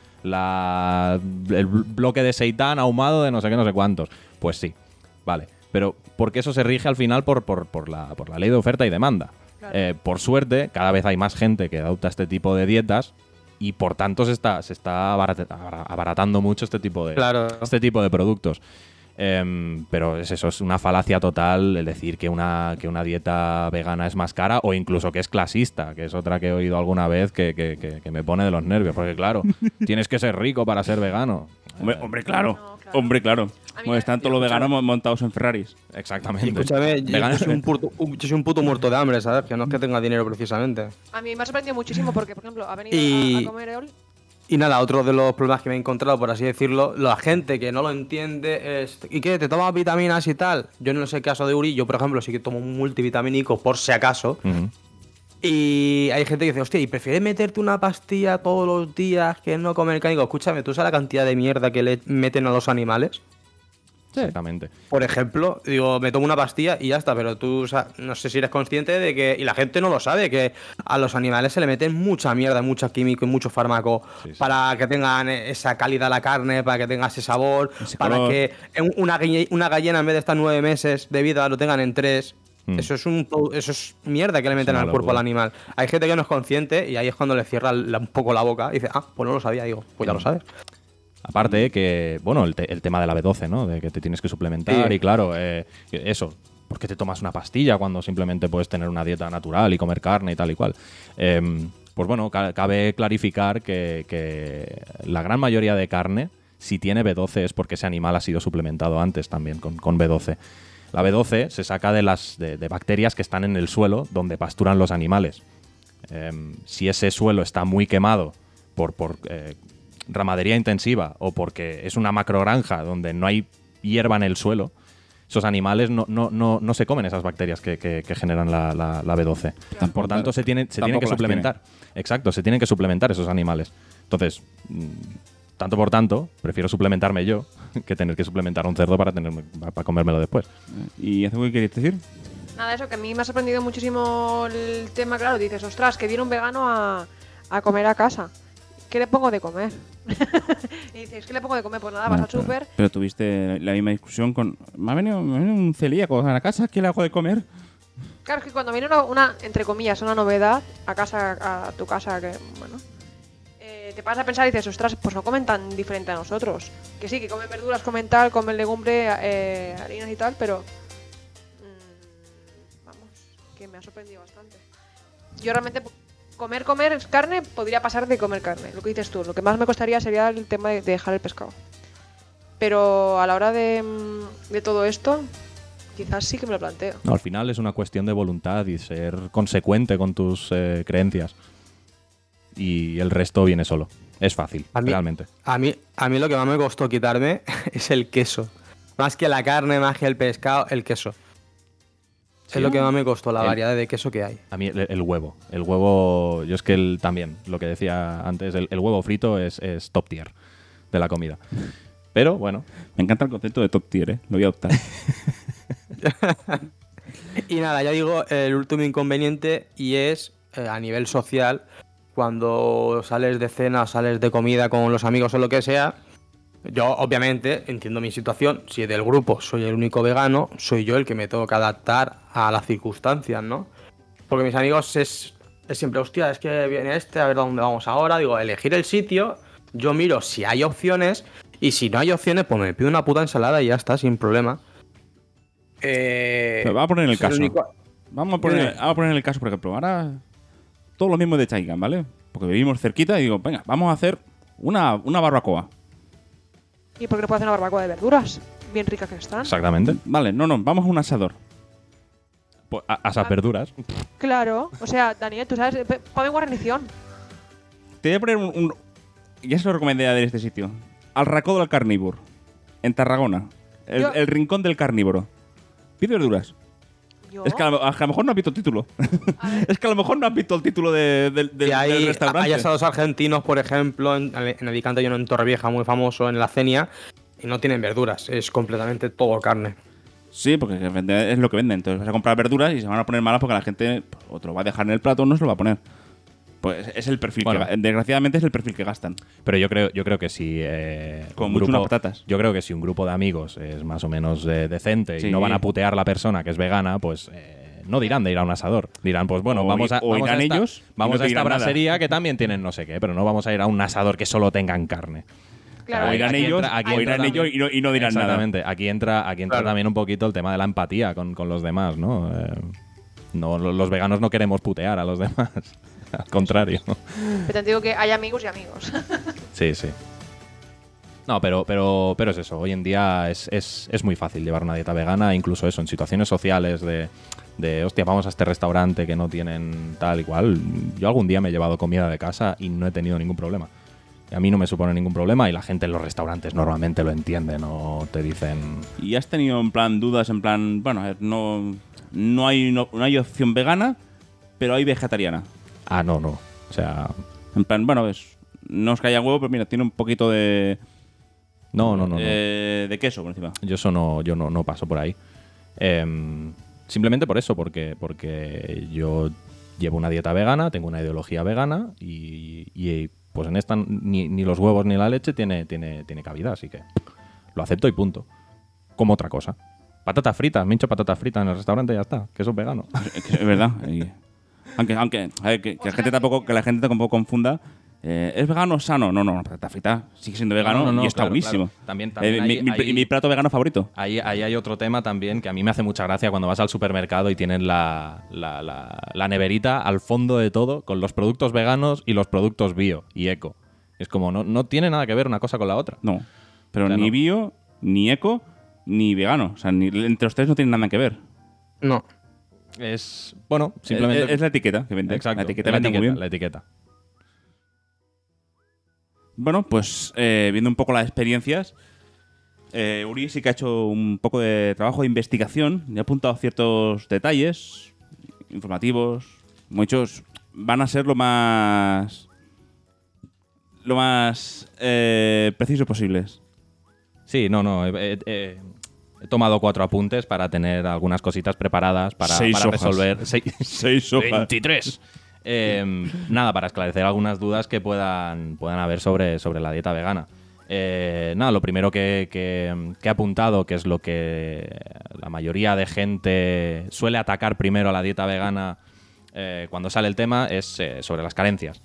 la, el bloque de seitán ahumado de no sé qué, no sé cuántos. Pues sí, vale. Pero porque eso se rige al final por, por, por, la, por la ley de oferta y demanda. Claro. Eh, por suerte, cada vez hay más gente que adopta este tipo de dietas y por tanto se está, se está abarat- abara- abaratando mucho este tipo de, Claro. este tipo de productos. Em, pero es eso, es una falacia total el decir que una, que una dieta vegana es más cara o incluso que es clasista, que es otra que he oído alguna vez que, que- que- que me pone de los nervios. Porque claro, tienes que ser rico para ser vegano. Hombre, Eh, hombre, claro. No, claro. Hombre, claro. A mí Bueno, me- están todos los veganos mon- montados en Ferraris. Exactamente. Y escúchame, yo, Vegano- yo soy un puto, un- yo soy un puto muerto de hambre, ¿sabes? Que no es que tenga dinero precisamente. A mí me ha sorprendido muchísimo porque, por ejemplo, ha venido Y- a, a comer él. Y nada, otro de los problemas que me he encontrado, por así decirlo, la gente que no lo entiende es ¿y qué? ¿Te tomas vitaminas y tal? Yo no sé el caso de Uri, yo por ejemplo sí que tomo un multivitamínico por si acaso. Ujú. Y hay gente que dice, hostia, ¿y prefieres meterte una pastilla todos los días que no comer carne? Digo, escúchame, ¿tú sabes la cantidad de mierda que le meten a los animales? Exactamente. Por ejemplo, digo, me tomo una pastilla y ya está, pero tú o sea, no sé si eres consciente de que, y la gente no lo sabe, que a los animales se le meten mucha mierda, mucho químico y mucho fármaco Sí, sí. para que tengan esa calidad la carne, para que tenga ese sabor, Ese para color. que en- una, galle- una gallina en vez de estar nueve meses de vida lo tengan en tres. Mm. Eso es un pro- eso es mierda que le meten una al cuerpo al locura. animal. Hay gente que no es consciente y ahí es cuando le cierra la- un poco la boca y dice, ah, pues no lo sabía, digo, pues ya Mm. lo sabes. Aparte que, bueno, el, te- el tema de la B doce, ¿no? De que te tienes que suplementar Sí. y claro, eh, eso. ¿Por qué te tomas una pastilla cuando simplemente puedes tener una dieta natural y comer carne y tal y cual? Em, pues bueno, ca- cabe clarificar que, que la gran mayoría de carne Si tiene B doce es porque ese animal ha sido suplementado antes también con, con B doce. La B doce se saca de las de, de bacterias que están en el suelo donde pasturan los animales. Eh, si ese suelo está muy quemado por, por eh, ramadería intensiva o porque es una macrogranja donde no hay hierba en el suelo, esos animales no, no, no, no se comen esas bacterias que, que, que generan la, la, la B doce. Claro. Por tanto, se, tiene, se tienen que suplementar. Tiene. Exacto, se tienen que suplementar esos animales. Entonces, tanto por tanto, prefiero suplementarme yo que tener que suplementar a un cerdo para, tener, para comérmelo después. ¿Y eso qué querías decir? Nada, eso, que a mí me ha sorprendido muchísimo el tema, claro, dices, ostras, que viene un vegano a, a comer a casa. ¿Qué le pongo de comer? Y dices, ¿qué le pongo de comer? Pues nada, vas al súper. Pero tuviste la misma discusión con... Me ha venido, me ha venido un celíaco a la casa, ¿qué le hago de comer? Claro, es que cuando viene una, una, entre comillas, una novedad a casa, a tu casa, que, bueno... Eh, te pasas a pensar y dices, ostras, pues no comen tan diferente a nosotros. Que sí, que comen verduras, comen tal, comen legumbre, eh, harinas y tal, pero... Mmm, vamos, que me ha sorprendido bastante. Yo realmente... Comer, comer carne, podría pasar de comer carne, lo que dices tú. Lo que más me costaría sería el tema de dejar el pescado. Pero a la hora de, de todo esto, quizás sí que me lo planteo. No, al final es una cuestión de voluntad y ser consecuente con tus eh, creencias. Y el resto viene solo. Es fácil, a mí, realmente. A mí, a mí lo que más me costó quitarme es el queso. Más que la carne, más que el pescado, el queso. ¿Sí? Es lo que más me costó, la el, variedad de queso que hay. A mí el, el huevo. El huevo, yo es que el, también, lo que decía antes, el, el huevo frito es, es top tier de la comida. Pero bueno. Me encanta el concepto de top tier, ¿eh? Lo voy a adoptar. Y nada, ya digo, el último inconveniente y es eh, a nivel social, cuando sales de cena, sales de comida con los amigos o lo que sea. Yo, obviamente, entiendo mi situación. Si del grupo soy el único vegano, soy yo el que me tengo que adaptar a las circunstancias, ¿no? Porque mis amigos es, es siempre, hostia, es que viene este, a ver dónde vamos ahora. Digo, elegir el sitio, yo miro si hay opciones, y si no hay opciones, pues me pido una puta ensalada y ya está, sin problema. Eh, Pero vamos a poner en el caso. El único... Vamos a poner, vamos a poner en el caso, por ejemplo, ahora todo lo mismo de Chaigan, ¿vale? Porque vivimos cerquita y digo, venga, vamos a hacer una, una barbacoa. ¿Y por qué no puedo hacer una barbacoa de verduras? Bien ricas que están. Exactamente. Vale, no, no, vamos a un asador. Pues a, a esas ah, verduras. Claro, o sea, Daniel, tú sabes, ponme guarnición. Te voy a poner un, un... Ya se lo recomendé de este sitio. Al Racó del Carnívoro, en Tarragona. El, el rincón del carnívoro. Pide verduras. ¿Yo? Es que a, a, a lo mejor no has visto el título. Es que a lo mejor no has visto el título de, de, de, hay, del restaurante. Hay asados argentinos, por ejemplo, en, en Alicante hay uno en Torrevieja muy famoso, en la Cenia, y no tienen verduras, es completamente todo carne. Sí, porque es lo que venden. Entonces vas a comprar verduras y se van a poner malas porque la gente o te lo va a dejar en el plato o no se lo va a poner. Pues es el perfil bueno, que desgraciadamente es el perfil que gastan. Pero yo creo, yo creo que si eh, con mucho unas patatas. Yo creo que si un grupo de amigos es más o menos eh, decente sí. y no van a putear a la persona que es vegana, pues eh, no dirán de ir a un asador. Dirán, pues bueno, o, vamos a, o vamos irán a esta, ellos vamos no a esta brasería nada. Que también tienen no sé qué, pero no vamos a ir a un asador que solo tengan carne. Claro, o irán ellos, entra, aquí o irán ellos y, no, y no dirán exactamente. nada. Aquí entra, aquí entra claro. también un poquito el tema de la empatía con, con los demás, ¿no? Eh, no, los veganos no queremos putear a los demás. Al contrario. Pero te digo que hay amigos y amigos. Sí, sí. No, pero, pero, pero es eso. Hoy en día es, es, es muy fácil llevar una dieta vegana, incluso eso, en situaciones sociales de, de, hostia, vamos a este restaurante que no tienen tal y cual. Yo algún día me he llevado comida de casa y no he tenido ningún problema. Y a mí no me supone ningún problema y la gente en los restaurantes normalmente lo entiende, no te dicen... ¿Y has tenido en plan dudas, en plan, bueno, no, no, hay, no, no hay opción vegana, pero hay vegetariana? Ah, no, no. O sea... En plan, bueno, es, no es que haya huevo, pero mira, tiene un poquito de... No, no, no. Eh, no. De queso por encima. Yo eso no, yo no, no paso por ahí. Eh, simplemente por eso, porque, porque yo llevo una dieta vegana, tengo una ideología vegana y, y pues en esta ni, ni los huevos ni la leche tiene, tiene, tiene cabida, así que lo acepto y punto. Como otra cosa. Patatas fritas, me hincho patatas fritas en el restaurante y ya está, que eso es vegano. Es verdad. Y... Aunque, aunque a ver, que, que la gente tampoco, que la gente tampoco confunda. Eh, ¿Es vegano o sano? No, no, la patata frita sigue siendo vegano no, no, no, y está claro, buenísimo. Claro. También, también eh, hay, mi, hay, mi, mi plato vegano favorito. Ahí, ahí hay otro tema también que a mí me hace mucha gracia cuando vas al supermercado y tienen la, la, la, la neverita al fondo de todo con los productos veganos y los productos bio y eco. Es como, no, no tiene nada que ver una cosa con la otra. No. Pero O sea, ni no. bio, ni eco, ni vegano. O sea, ni, entre los tres no tienen nada que ver. No. Es, bueno, simplemente... Es, es la etiqueta que vende. Exacto, La etiqueta la vende muy etiqueta, bien. la etiqueta. Bueno, pues eh, viendo un poco las experiencias, eh, Uri sí que ha hecho un poco de trabajo de investigación y ha apuntado ciertos detalles informativos. Muchos van a ser lo más lo más eh, precisos posibles. Sí, no, no. He, he- he- he tomado cuatro apuntes para tener algunas cositas preparadas para, Seis para hojas. resolver. Seis, Seis hojas. veintitrés. Eh, nada, para esclarecer algunas dudas que puedan, puedan haber sobre, sobre la dieta vegana. Eh, nada, lo primero que, que- que he apuntado, que es lo que la mayoría de gente suele atacar primero a la dieta vegana eh, cuando sale el tema, es eh, sobre las carencias.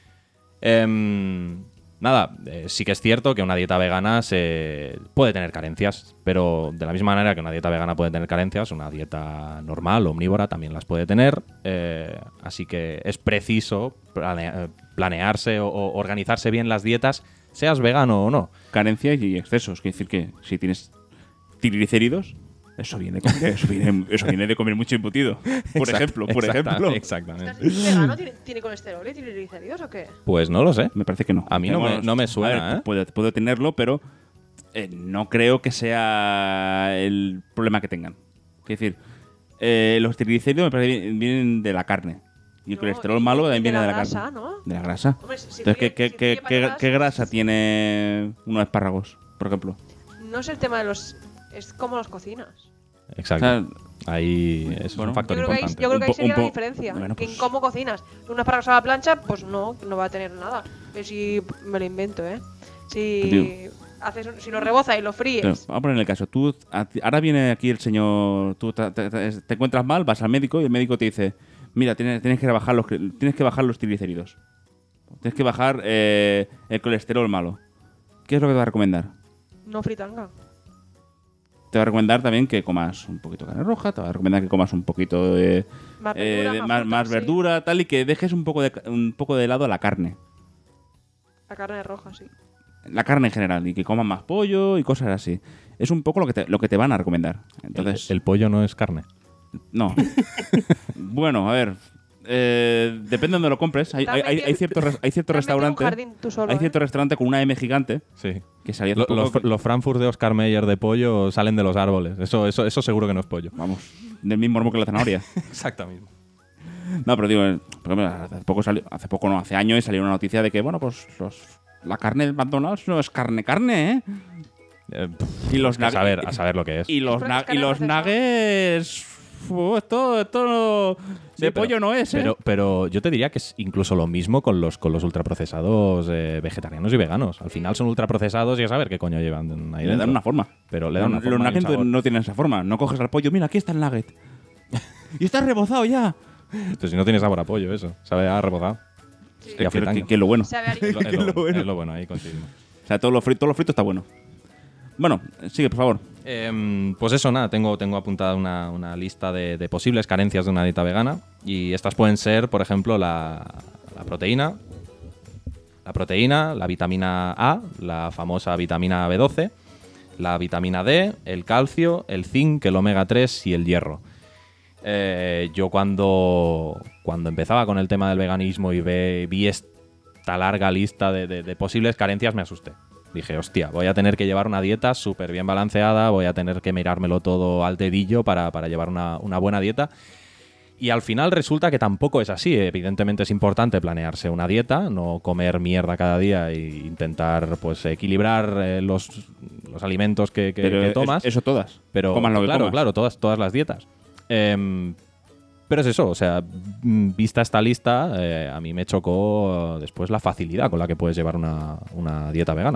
Em, nada, eh, sí que es cierto que una dieta vegana se puede tener carencias, pero de la misma manera que una dieta vegana puede tener carencias, una dieta normal, omnívora, también las puede tener. eh, así que es preciso planea- planearse o, o organizarse bien las dietas, seas vegano o no. Carencias y excesos. Quiere decir que si tienes triglicéridos, eso viene, de comer, eso viene, eso viene de comer mucho embutido. Por Exact- ejemplo, por exacta- ejemplo. Exactamente. ¿Es vegano? ¿Tiene, tiene colesterol y triglicéridos o qué? Pues no lo sé. Me parece que no. A mí no me- no me suena, a ver, ¿eh? Puedo, puedo tenerlo, pero eh, no creo que sea el problema que tengan. Es decir, eh, los triglicéridos me parece que vienen de la carne. Y el No, colesterol y- malo y también de viene la de la grasa, carne. ¿no? De la grasa. Hombre, si- si Entonces, ¿qué, fríe- qué, si qué, fríe qué- patatas, qué grasa tiene unos espárragos, por ejemplo? No es el tema de los... Es como los cocinas. Exacto. O sea, Ahí es bueno, un factor Yo creo, que ahí, importante. yo creo Un que ahí po- sería un la po- diferencia. bueno, que pues- en cómo cocinas. Un espárragos a la plancha, pues no, no va a tener nada. Pero si me lo invento, ¿eh? Si, haces, un- si lo reboza y lo fríes. Pero, vamos a poner el caso. Tú, a ti- ahora viene aquí el señor. Tú te, te- te- te encuentras mal, vas al médico y el médico te dice: Mira, tienes, tienes que bajar los tienes que bajar los triglicéridos. Tienes que bajar eh, el colesterol malo. ¿Qué es lo que te va a recomendar? No fritanga. Te va a recomendar también que comas un poquito de carne roja, te va a recomendar que comas un poquito de, Más eh, verdura, de- más más, fruta, más sí. verdura, tal, y que dejes un poco de un poco de lado la carne. La carne roja, sí. La carne en general, y que coman más pollo y cosas así. Es un poco lo que te, lo que te van a recomendar. Entonces, el, el pollo no es carne. no. Bueno, a ver. eh, depende de donde lo compres. Hay, hay, hay, hay ciertos res- hay ciertos Te has metido en un restaurantes. jardín tú solo, Hay ¿eh? cierto restaurante con una M gigante Sí. que salía hace Lo- poco los, que- los Frankfurt de Oscar Mayer de pollo salen de los árboles. Eso, eso, eso seguro que no es pollo. Vamos, del mismo árbol que la zanahoria. Exactamente. No, pero digo, eh, por ejemplo, hace poco salió, hace poco no, hace años salió una noticia de que, bueno, pues los, la carne de McDonald's no es carne, carne, ¿eh? Eh, Y los a nug- saber, a saber lo que es. Y los, Es na- carne y los procesada. nuggets. uf, esto, esto no- Sí, de pero- pollo no es, ¿eh? Pero, pero yo te diría que es incluso lo mismo con los, con los ultraprocesados eh, vegetarianos y veganos. Al final son ultraprocesados y a saber qué coño llevan ahí le dan dentro. una forma. Pero le dan una Los forma y un nuggets sabor. no tienen esa forma. No coges al pollo, mira, aquí está el nugget. y está rebozado ya. Entonces, si no tiene sabor a pollo, eso. Sabe a rebozado. Y a Que, fritanga. que- que es lo bueno. Sabe a Es lo, es que lo- lo bueno. es lo bueno, ahí coincidimos. O sea, todo lo frito, todo lo frito está bueno. Bueno, sigue, por favor. Em, pues eso, nada, tengo, tengo apuntada una, una lista de, de posibles carencias de una dieta vegana. Y estas pueden ser, por ejemplo, la, la proteína, la proteína, la vitamina A, la famosa vitamina B doce, la vitamina D, el calcio, el zinc, el omega tres y el hierro. Eh, yo cuando, cuando empezaba con el tema del veganismo y ve- vi esta larga lista de, de- de posibles carencias, me asusté. Dije, hostia, voy a tener que llevar una dieta súper bien balanceada, voy a tener que mirármelo todo al dedillo para, para llevar una, una buena dieta. Y al final resulta que tampoco es así. Evidentemente es importante planearse una dieta, no comer mierda cada día e intentar pues equilibrar eh, los, los alimentos que, que- Pero que es- tomas. eso todas. Pero Comas lo que claro, comas. claro, todas, todas las dietas. Em, pero es eso, o sea, mm, vista esta lista, eh, a mí me chocó eh, después la facilidad con la que puedes llevar una, una dieta vegana.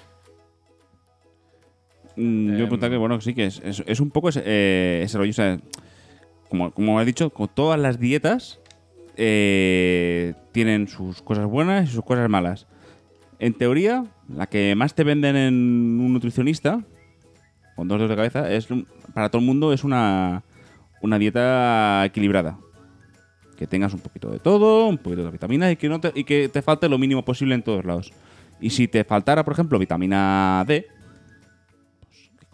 Mm, yo Em, apuntar que, bueno, sí que es, es, es un poco ese, eh, ese rollo. O sea, como, como he dicho, con todas las dietas eh, tienen sus cosas buenas y sus cosas malas. En teoría, la que más te venden en un nutricionista, con dos dedos de cabeza, es un- para todo el mundo es una, una dieta equilibrada. Que tengas un poquito de todo, un poquito de vitaminas y que, no te, y que te falte lo mínimo posible en todos lados. Y si te faltara, por ejemplo, vitamina D,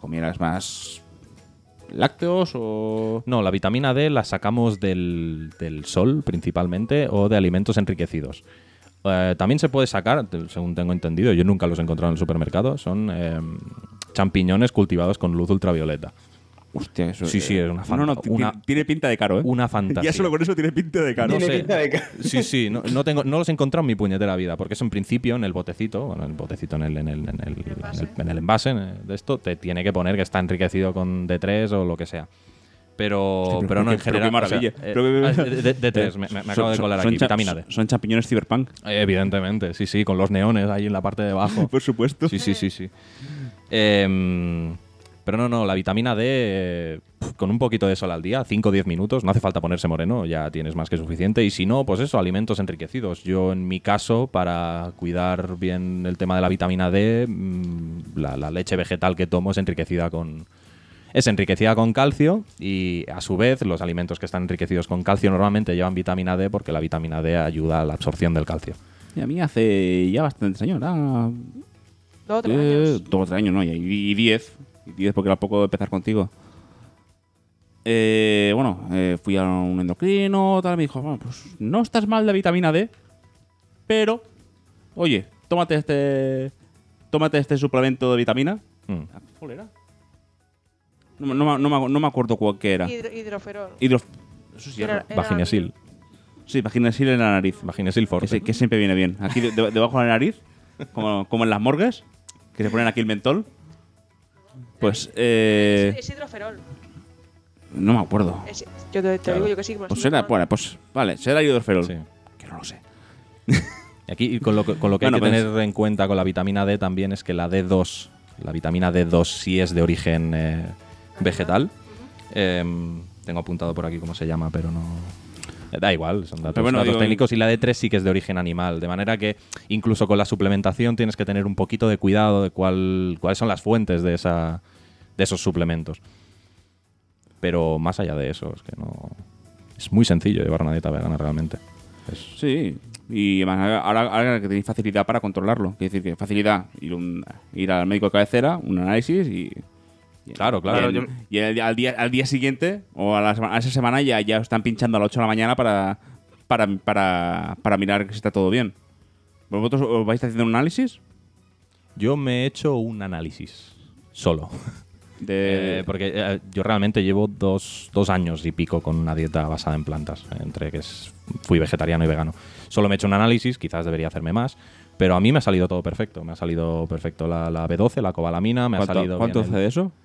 comieras más lácteos o... No, la vitamina D la sacamos del, del sol principalmente o de alimentos enriquecidos. Eh, también se puede sacar, según tengo entendido, yo nunca los he encontrado en el supermercado, son eh, champiñones cultivados con luz ultravioleta. Hostia, eso Sí, sí, es una No, no, fanta- ti- una- tiene pinta de caro, ¿eh? Una fantasía. Ya solo con eso tiene pinta de caro. No Tiene sé. pinta de que- Sí, sí, no, no, tengo, no los he encontrado en mi puñetera vida, porque eso en principio en el botecito, bueno, en el botecito en el, en el, en el, en el, en el envase en el- de esto, te tiene que poner que está enriquecido con D tres o lo que sea. Pero, Hostia, pero pero no, qué- en pero qué general. maravilla. o sea, eh, Pero que- ah, de- de- D tres, me, me Son- acabo de son- colar son aquí, cha- vitamina D. Son champiñones cyberpunk. Eh, Evidentemente, sí, sí, con los neones ahí en la parte de abajo. Por supuesto. Sí, sí, sí, sí. Em, pero no, no, la vitamina D, eh, con un poquito de sol al día, cinco o diez minutos, no hace falta ponerse moreno, ya tienes más que suficiente. Y si no, pues eso, alimentos enriquecidos. Yo, en mi caso, para cuidar bien el tema de la vitamina D, mm, la, la leche vegetal que tomo es enriquecida con... Es enriquecida con calcio y, a su vez, los alimentos que están enriquecidos con calcio normalmente llevan vitamina D porque la vitamina D ayuda a la absorción del calcio. Y a mí hace ya bastantes años, ¿no? Dos o tres Eh, años. dos o tres años, ¿no? Y, y diez. Y diez porque era poco de empezar contigo. Eh, bueno, eh, fui a un endocrino, tal, me dijo, bueno, pues no estás mal de vitamina D, pero, oye, tómate este, tómate este suplemento de vitamina. Mm. ¿Cuál era? No, me- no, me- no, me- no me acuerdo cuál que era. Hidro- hidroferol. Hidro... Eso sí, Era- era. era Vaginesil. Sí, vaginesil en la nariz. Vaginesil Que, forte. se- que siempre viene bien. Aquí de- de- debajo de la nariz, como, como en las morgues, que se ponen aquí el mentol. Pues, eh, Es, es hidroferol. no me acuerdo. Es- yo te, te Claro. digo yo que sí. que me lo Pues estoy será, tomando. bueno, pues, vale, será hidroferol. Sí. Que no lo sé. Y aquí, con lo que, con lo que Bueno, hay que pues- tener en cuenta con la vitamina D también es que la D dos, la vitamina D dos sí es de origen eh, vegetal. Em, tengo apuntado por aquí cómo se llama, pero no... Da igual, son datos, Pero bueno, datos digo, técnicos. Y la D tres sí que es de origen animal. De manera que incluso con la suplementación tienes que tener un poquito de cuidado de cuál, cuáles son las fuentes de, esa, de esos suplementos. Pero más allá de eso, es que no... Es muy sencillo llevar una dieta vegana realmente. Es- Sí, y además ahora, ahora que tenéis facilidad para controlarlo. Quiere decir que facilidad ir, un- ir al médico de cabecera, un análisis y... y- Claro, claro. Y, el- y el- al, día, al día siguiente, o a, la sema- a esa semana, ya, ya os están pinchando a las ocho de la mañana para, para, para, para mirar que está todo bien. ¿Vosotros os vais haciendo un análisis? Yo me he hecho un análisis solo. De, Eh, porque eh, yo realmente llevo dos, dos años y pico con una dieta basada en plantas, entre que es- fui vegetariano y vegano. Solo me he hecho un análisis, quizás debería hacerme más, pero a mí me ha salido todo perfecto. Me ha salido perfecto la, la B doce, la cobalamina, me ha ¿Cuánto, salido ¿cuánto bien hace el- de eso?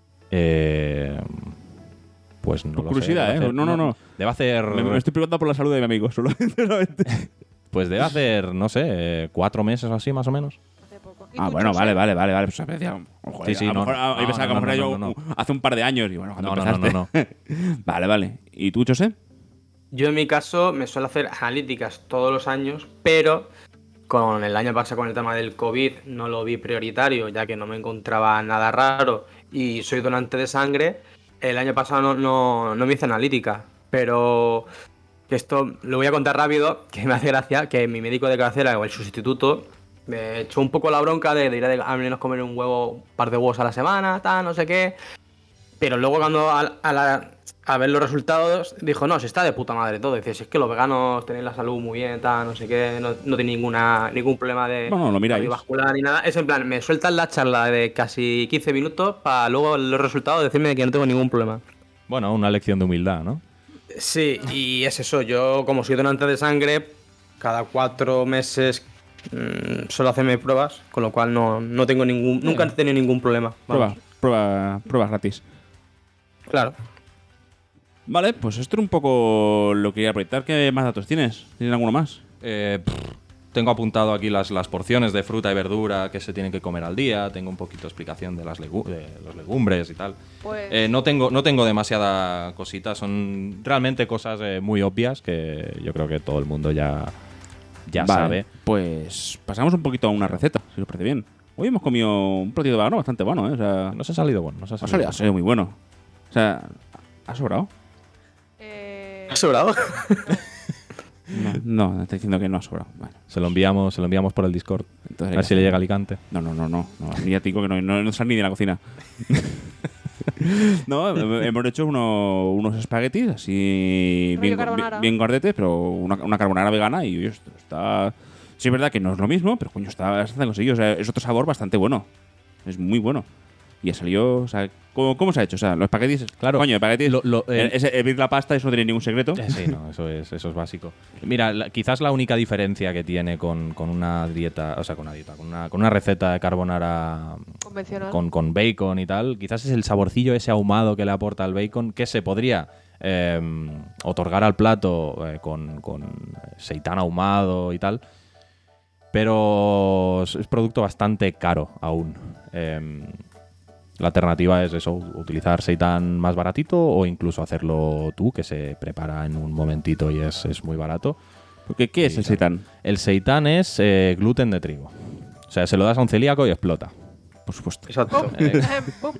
Eh, pues no Por lo curiosidad, sé. Debe ¿eh? hacer- No, no, no. Debe hacer... Me, me estoy preguntando por la salud de mi amigo, solo- solamente. Pues debe hacer, no sé, eh, cuatro meses o así más o menos. Hace poco. ¿Y Ah, tú, bueno, José? vale, vale, vale, vale. Pues me decía, ojo, Sí, sí, a lo no, mejor, ah, no, yo pensaba que a lo no, mejor no, era no, yo no. hace un par de años y bueno, cuando No, no, no, empezaste. no, Vale, vale. ¿Y tú, José? Yo en mi caso me suelo hacer analíticas todos los años, pero con el año pasado con el tema del COVID no lo vi prioritario, ya que no me encontraba nada raro y soy donante de sangre. El año pasado no, no, no me hice analítica, pero esto lo voy a contar rápido, que me hace gracia, que mi médico de cabecera o el sustituto me echó un poco la bronca de, de ir a, al menos comer un huevo, un par de huevos a la semana, tal, no sé qué. Pero luego cuando a, a, la- a ver los resultados, dijo, no, se está de puta madre todo. Dice, si es que los veganos tenéis la salud muy bien, tal, no sé qué, no, no tenéis ninguna, ningún problema de Bueno, lo miráis. cardiovascular ni nada. Es en plan, me sueltan la charla de casi quince minutos para luego los resultados decirme que no tengo ningún problema. Bueno, una lección de humildad, ¿no? Sí, y es eso, yo como soy donante de sangre, cada cuatro meses mmm, suelo hacerme pruebas, con lo cual no, no tengo ningún, nunca he tenido ningún problema. Prueba, Vamos. prueba, prueba gratis. Claro. Vale, pues esto era un poco lo que quería proyectar. ¿Qué más datos tienes? ¿Tienes alguno más? Eh, pff, tengo apuntado aquí las, las porciones de fruta y verdura que se tienen que comer al día. Tengo un poquito de explicación de, las legu- de los legumbres y tal. Pues- Eh, no, tengo, no tengo demasiada cosita. Son realmente cosas eh, muy obvias que yo creo que todo el mundo ya, ya Vale, sabe. Pues pasamos un poquito a una receta, si os parece bien. Hoy hemos comido un platillo vegano bastante bueno, ¿eh? O sea, Nos ha salido bueno. Nos ha ha salido salido, ha bueno. salido muy bueno. O sea, ¿ha sobrado? Eh, ¿Has sobrado? No, no, está diciendo que no ha sobrado. Bueno, Se lo enviamos, se lo enviamos por el Discord. Entonces, A hay ver que si le hacer- llega Alicante. No, no, no, no. no ni ya te digo que no, no, no sale ni de la cocina. No, hemos hecho uno- unos espaguetis así Rollo bien, carbonara. bien guardetes, pero una, una carbonara vegana y oye, esto está... Sí, es verdad que no es lo mismo, pero coño, está bastante conseguido. O sea, es otro sabor bastante bueno. Es muy bueno. Y ha salido... O sea, ¿cómo, cómo se ha hecho? O sea, los espaguetis... Claro. Coño, espaguetis... Lo- lo- el- es- hervir la pasta, eso no tiene ningún secreto. Eh, Sí, no, eso es, eso es básico. Mira, la- quizás la única diferencia que tiene con, con una dieta, o sea, con una dieta, con una, con una receta de carbonara Convencional. con, con bacon y tal, quizás es el saborcillo ese ahumado que le aporta el bacon, que se podría eh, otorgar al plato eh, con, con seitán ahumado y tal, pero es, es producto bastante caro aún. Eh, La alternativa es eso, utilizar seitán más baratito o incluso hacerlo tú, que se prepara en un momentito y es, es muy barato. Porque, ¿qué es el seitán? El seitán es eh, gluten de trigo. O sea, se lo das a un celíaco y explota. Por supuesto. Exacto. Pum, Eh, pum.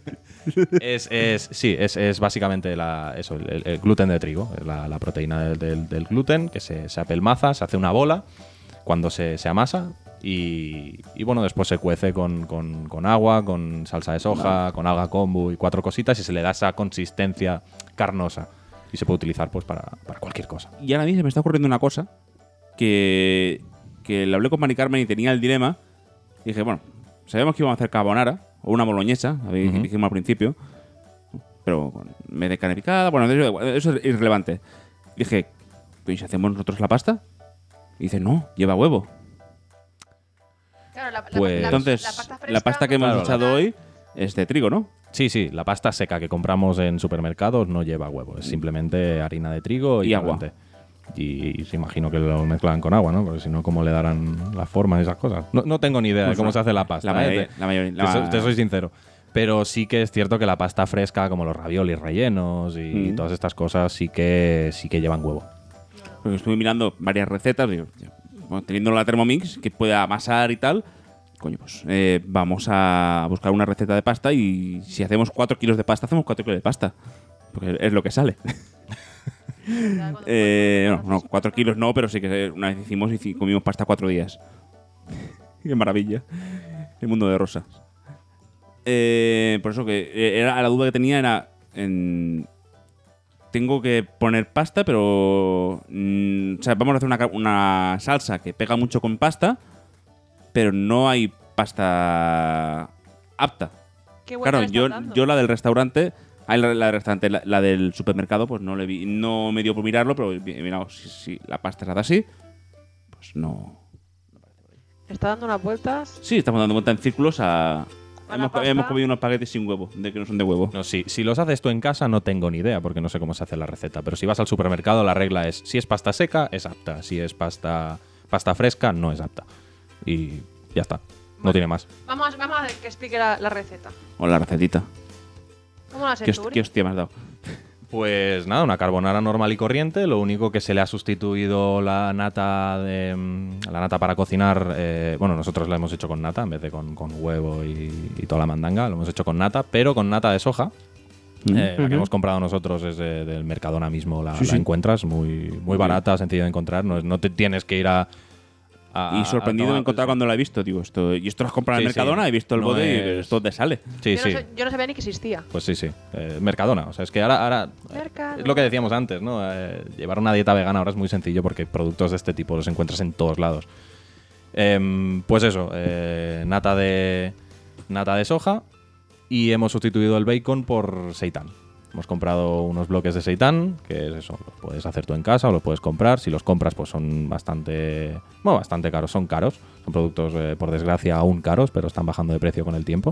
Es, es- sí, es, es básicamente la- eso, el, el gluten de trigo, es la, la proteína del, del- del gluten que se, se apelmaza, se hace una bola cuando se, se amasa y, y, bueno, después se cuece con, con- con agua, con salsa de soja, con alga kombu y cuatro cositas y se le da esa consistencia carnosa y se puede utilizar pues para, para cualquier cosa. Y ahora mismo me está ocurriendo una cosa que, que le hablé con Mari Carmen y tenía el dilema. Y dije, bueno, sabemos que íbamos a hacer carbonara o una boloñesa, habéis- Ujú. dijimos al principio, pero con en vez de carne picada, bueno, eso, eso es irrelevante. Dije, ¿y si hacemos nosotros la pasta? Y dice, no, lleva huevo. Claro, la, la- Pues- la- Entonces, la pasta, la fresca pasta que no hemos Claro. echado hoy es de trigo, ¿no? Sí, sí, la pasta seca que compramos en supermercados no lleva huevo, es simplemente harina de trigo y, Y agua. pa'lante. Y, y se imagino que lo mezclan con agua, ¿no? Porque si no, ¿cómo le darán las formas y esas cosas? No, no tengo ni idea de Pues cómo no. se hace la pasta. La ¿eh? mayoría- Te- la mayoría- te, la- so- te soy sincero. Pero sí que es cierto que la pasta fresca, como los raviolis rellenos y Mm. todas estas cosas, sí que sí que llevan huevo. Porque estuve mirando varias recetas, digo, bueno, teniendo la Thermomix que pueda amasar y tal, coño, pues eh, vamos a buscar una receta de pasta y si hacemos cuatro kilos de pasta, hacemos cuatro kilos de pasta. Porque es lo que sale. Ya, cuando- Eh, no, cuando- no, cuatro kilos no, pero sí que una vez hicimos y ci- comimos pasta cuatro días. Qué maravilla. El mundo de Rosa. Eh, por eso que eh, era la duda que tenía era en- tengo que poner pasta, pero mm, o sea, vamos a hacer una, ca- una salsa que pega mucho con pasta, pero no hay pasta apta. Qué vuelta Claro, le estás yo, dando. yo la del restaurante, ay, la, la del restaurante, la, la del supermercado, pues no le vi, no me dio por mirarlo, pero mira, si, si la pasta es así, pues no. Le está dando unas vueltas. Sí, estamos dando vuelta en círculos a. ¿A la Hemos, pasta? hemos comido unos espaguetis sin huevo, de que no son de huevo. No, si, si los haces tú en casa no tengo ni idea porque no sé cómo se hace la receta, pero si vas al supermercado la regla es si es pasta seca es apta, si es pasta pasta fresca no es apta. Y ya está, no Bueno. tiene más. Vamos, vamos a que explique la, la receta. O la recetita. ¿Cómo la has ¿Qué, hecho, host- Uri? qué hostia me has dado? Pues nada, una carbonara normal y corriente. Lo único que se le ha sustituido la nata de mm, la nata para cocinar. eh, bueno, nosotros la hemos hecho con nata en vez de con, con huevo y, y toda la mandanga. Lo hemos hecho con nata, pero con nata de soja. Eh, la que hemos comprado nosotros es de- del Mercadona mismo. La, Sí, la sí. encuentras muy, muy barata, sencilla de encontrar. No, es- no te tienes que ir a. a- Y sorprendido a de tomar- encontrar cuando la he visto. Digo, esto, y esto lo has comprado en Sí, sí. Mercadona, he visto el No bote y es- esto te sale. Sí, yo, sí. no sé- yo no sabía ni que existía. Pues sí, sí. Eh, Mercadona. O sea, es que ahora, ahora Mercadona. es lo que decíamos antes, ¿no? Eh, llevar una dieta vegana ahora es muy sencillo porque productos de este tipo los encuentras en todos lados. Em, pues eso, eh, nata de nata de soja y hemos sustituido el bacon por seitán. Hemos comprado unos bloques de seitán, que es eso, los puedes hacer tú en casa o los puedes comprar. Si los compras, pues son bastante, bueno, bastante caros, son caros. Son productos, eh, por desgracia, aún caros, pero están bajando de precio con el tiempo.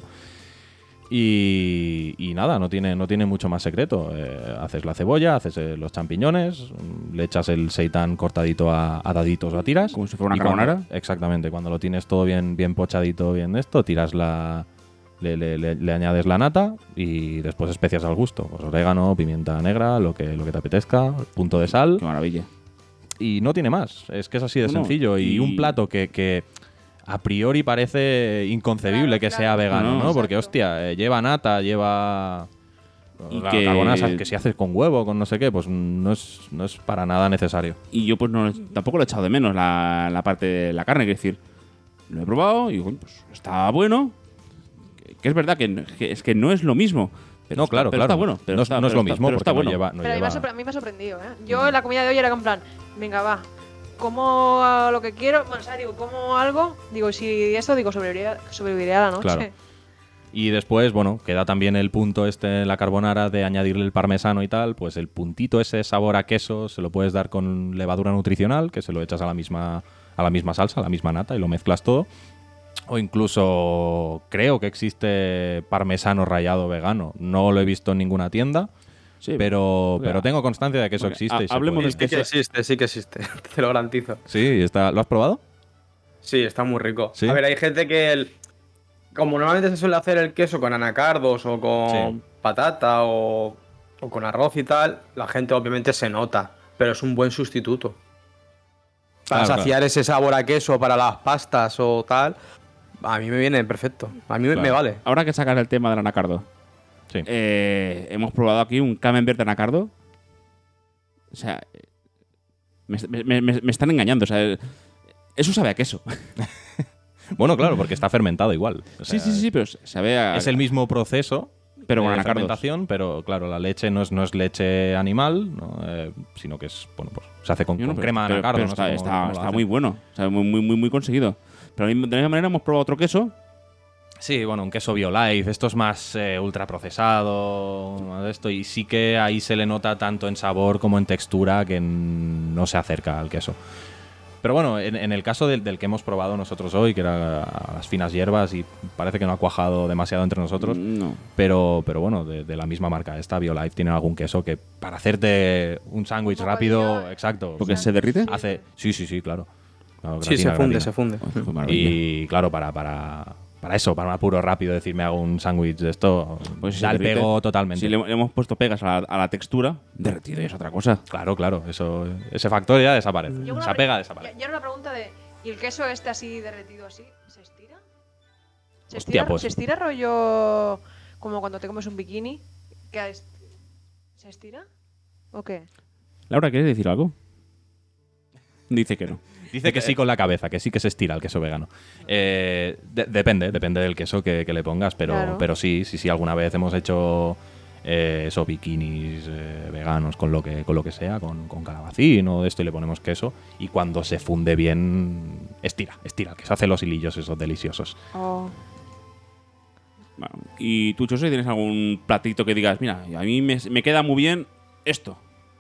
Y, y nada, no tiene, no tiene mucho más secreto. Eh, haces la cebolla, haces eh, los champiñones, mm, le echas el seitán cortadito a, a daditos o a tiras. Como si fuera una y cuando- carbonara. Exactamente, cuando lo tienes todo bien, bien pochadito, bien de esto, tiras la. Le, le- le- le añades la nata y después especias al gusto. Pues orégano, pimienta negra, lo que, lo que te apetezca, punto de sal. Qué maravilla. Y no tiene más. Es que es así de No, no, sencillo. Y, y- un plato que, que a priori parece inconcebible Claro, que claro. sea vegano, No, ¿no? Porque, exacto. hostia, eh, lleva nata, lleva. Y la que- carbonara, que si haces con huevo, con no sé qué, pues no es, no es para nada necesario. Y yo pues no tampoco lo he echado de menos la, la parte de la carne, quiero decir. lo he probado y bueno, pues está bueno. Que, que es verdad que, que es que no es lo mismo. Pero No, está, claro, pero claro. está bueno. Pero no, está, no es pero lo está- mismo pero porque está no bueno. lleva. No Pero a mí, me ha lleva- sorpre- a mí me ha sorprendido, ¿eh? Yo en la comida de hoy era en plan, venga, va, como lo que quiero, bueno, o sea, digo, como algo, digo, si esto, digo, sobreviviría, sobreviviría a la noche. Claro. Y después, bueno, queda también el punto este en la carbonara de añadirle el parmesano y tal, pues el puntito ese sabor a queso se lo puedes dar con levadura nutricional, que se lo echas a la misma, a la misma salsa, a la misma nata y lo mezclas todo. O incluso creo que existe parmesano rallado vegano. No lo he visto en ninguna tienda, Sí, pero, mira, pero tengo constancia de que eso mira, existe. y ha- se hablemos puede. del Sí que queso. existe, sí que existe. Te lo garantizo. Sí, está, ¿lo has probado? Sí, está muy rico. ¿Sí? A ver, hay gente que... el- como normalmente se suele hacer el queso con anacardos o con Sí. patata o, o con arroz y tal, la gente obviamente se nota, pero es un buen sustituto. Para Claro, saciar ese sabor a queso para las pastas o tal, a mí me viene perfecto. A mí me- me Claro. vale. Ahora que sacas el tema del anacardo, Sí. eh, hemos probado aquí un camembert de anacardo. O sea, me, me- me- me están engañando. O sea, eso sabe a queso. Bueno, claro, porque está fermentado igual. O sí, sea, sí, sí, pero sabe a. Es el mismo proceso, Pero con de anacardos. fermentación, pero claro, la leche no es, no es leche animal, ¿no? Eh, sino que es, bueno, pues se hace con, Yo no, con pero- crema de pero- anacardo. pero no sé está cómo- está- cómo lo está hacen. muy bueno. O sea, muy, muy, muy, muy conseguido. Pero de la misma manera hemos probado otro queso. Sí, bueno, un queso BioLife, esto es más eh, ultraprocesado, más de esto, y sí que ahí se le nota tanto en sabor como en textura que n- no se acerca al queso. Pero bueno, en, en el caso del, del que hemos probado nosotros hoy, que era a las finas hierbas, y parece que no ha cuajado demasiado entre nosotros, No. pero, pero bueno, de, de la misma marca, esta BioLife tiene algún queso que para hacerte un sándwich Un rápido, bocadillo, exacto, Porque Sí. se derrite. hace, sí, sí, sí, claro. Claro, Sí, se gratina, funde, gratina. se funde. Joder, qué maravilla. Y claro, para, para, para eso, para un apuro rápido, decir me hago un sándwich de esto, Pues si da se el derrite, pego totalmente. Si le, le hemos puesto pegas a la, a la textura, derretido y es otra cosa. Claro, claro, eso, ese factor ya desaparece. Yo una Esa pre- pega ya- desaparece. Ya era una pregunta de, ¿y el queso este así derretido así, se estira? ¿Se Hostia, estira, pues. ¿se estira rollo como cuando te comes un bikini? ¿Que es- ¿Se estira? ¿O qué? Laura, ¿quieres decir algo? Dice que no. Dice que sí con la cabeza, que sí que se estira el queso vegano. Eh, de- depende, depende del queso que, que le pongas, pero, Claro. pero sí, sí, sí, alguna vez hemos hecho eh, esos bikinis eh, veganos con lo que, con lo que sea, con, con calabacín o de esto y le ponemos queso y cuando se funde bien, estira, estira, el queso hace los hilillos esos deliciosos. Oh. Bueno, y tú, José, ¿tienes algún platito que digas, mira, a mí me, me queda muy bien esto?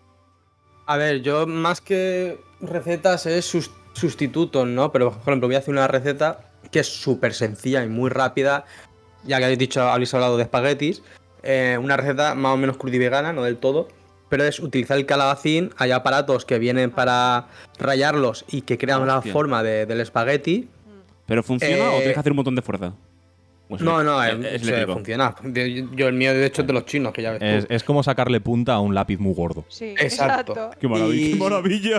A ver, yo más que recetas es sus- sustitutos, ¿no? Pero, por ejemplo, voy a hacer una receta que es súper sencilla y muy rápida. Ya que habéis dicho, habéis hablado de espaguetis. Eh, una receta más o menos crudivegana, no del todo. Pero es utilizar el calabacín. Hay aparatos que vienen para rallarlos y que crean la Hostia. forma de- del espagueti. ¿Pero funciona Eh, o tienes que hacer un montón de fuerza? ¿O es No, elé- no, es, eh, es se- eléctrico? funciona. De- Yo, el mío, de hecho, es de los chinos, que ya ves tú. Es, es como sacarle punta a un lápiz muy gordo. Sí, Exacto. exacto. ¡Qué maravilla! Y- ¡Qué maravilla!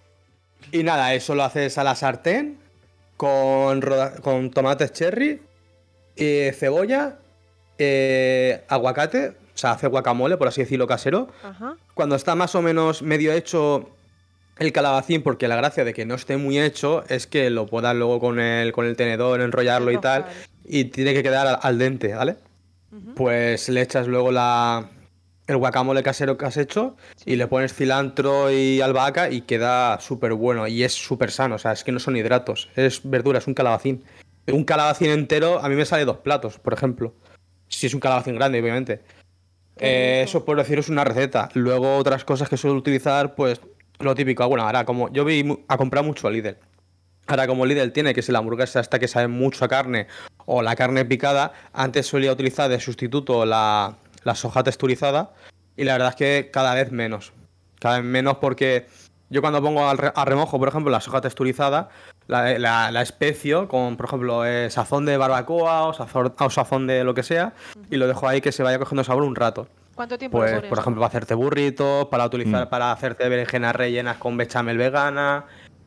Y nada, eso lo haces a la sartén con, roda- con tomates cherry, eh, cebolla, eh, aguacate, o sea, hace guacamole, por así decirlo, casero. Ajá. Cuando está más o menos medio hecho el calabacín, porque la gracia de que no esté muy hecho es que lo puedas luego con el, con el tenedor enrollarlo y tal, Enroscar. y tiene que quedar al, al dente, ¿vale? Ujú. Pues le echas luego la, el guacamole casero que has hecho y le pones cilantro y albahaca y queda súper bueno y es súper sano, o sea, es que no son hidratos, es verdura, es un calabacín. Un calabacín entero a mí me sale dos platos, por ejemplo. Si es un calabacín grande, obviamente. Qué Eh, rico. eso por deciros una receta. Luego otras cosas que suelo utilizar, pues lo típico. Bueno, ahora como yo voy mu- a comprar mucho a Lidl. Ahora como Lidl tiene que si la hamburguesa esta que sabe mucho a carne o la carne picada, antes solía utilizar de sustituto la, la soja texturizada y la verdad es que cada vez menos. Cada vez menos porque yo cuando pongo al re- a remojo, por ejemplo, la soja texturizada, la, la, la especio con, por ejemplo, eh, sazón de barbacoa o sazón, o sazón de lo que sea y lo dejo ahí que se vaya cogiendo sabor un rato. ¿Cuánto tiempo le Pues, pones? por ejemplo, para hacerte burritos, para utilizar, Mm. para hacerte berenjenas rellenas con bechamel vegana,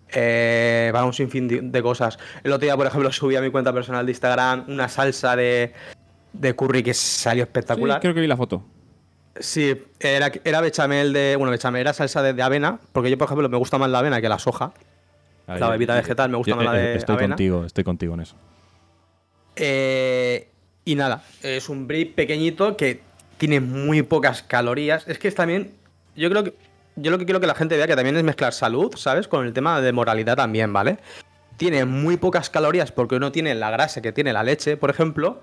eh, para un sinfín de, de cosas. El otro día, por ejemplo, subí a mi cuenta personal de Instagram una salsa de, de curry que salió Sí, espectacular. creo que vi la foto. Sí, era, era bechamel de. Bueno, bechamel era salsa de, de avena, porque yo, por ejemplo, me gusta más la avena que la soja. A ver, La bebida vegetal me gusta yo- más la eh, de Estoy avena. contigo, estoy contigo en eso. Eh, y nada, es un brick pequeñito que tiene muy pocas calorías. Es que es también, yo creo que, yo lo que quiero que la gente vea que también es mezclar salud, ¿sabes? Con el tema de moralidad también, ¿vale? Tiene muy pocas calorías porque no tiene la grasa que tiene la leche, por ejemplo.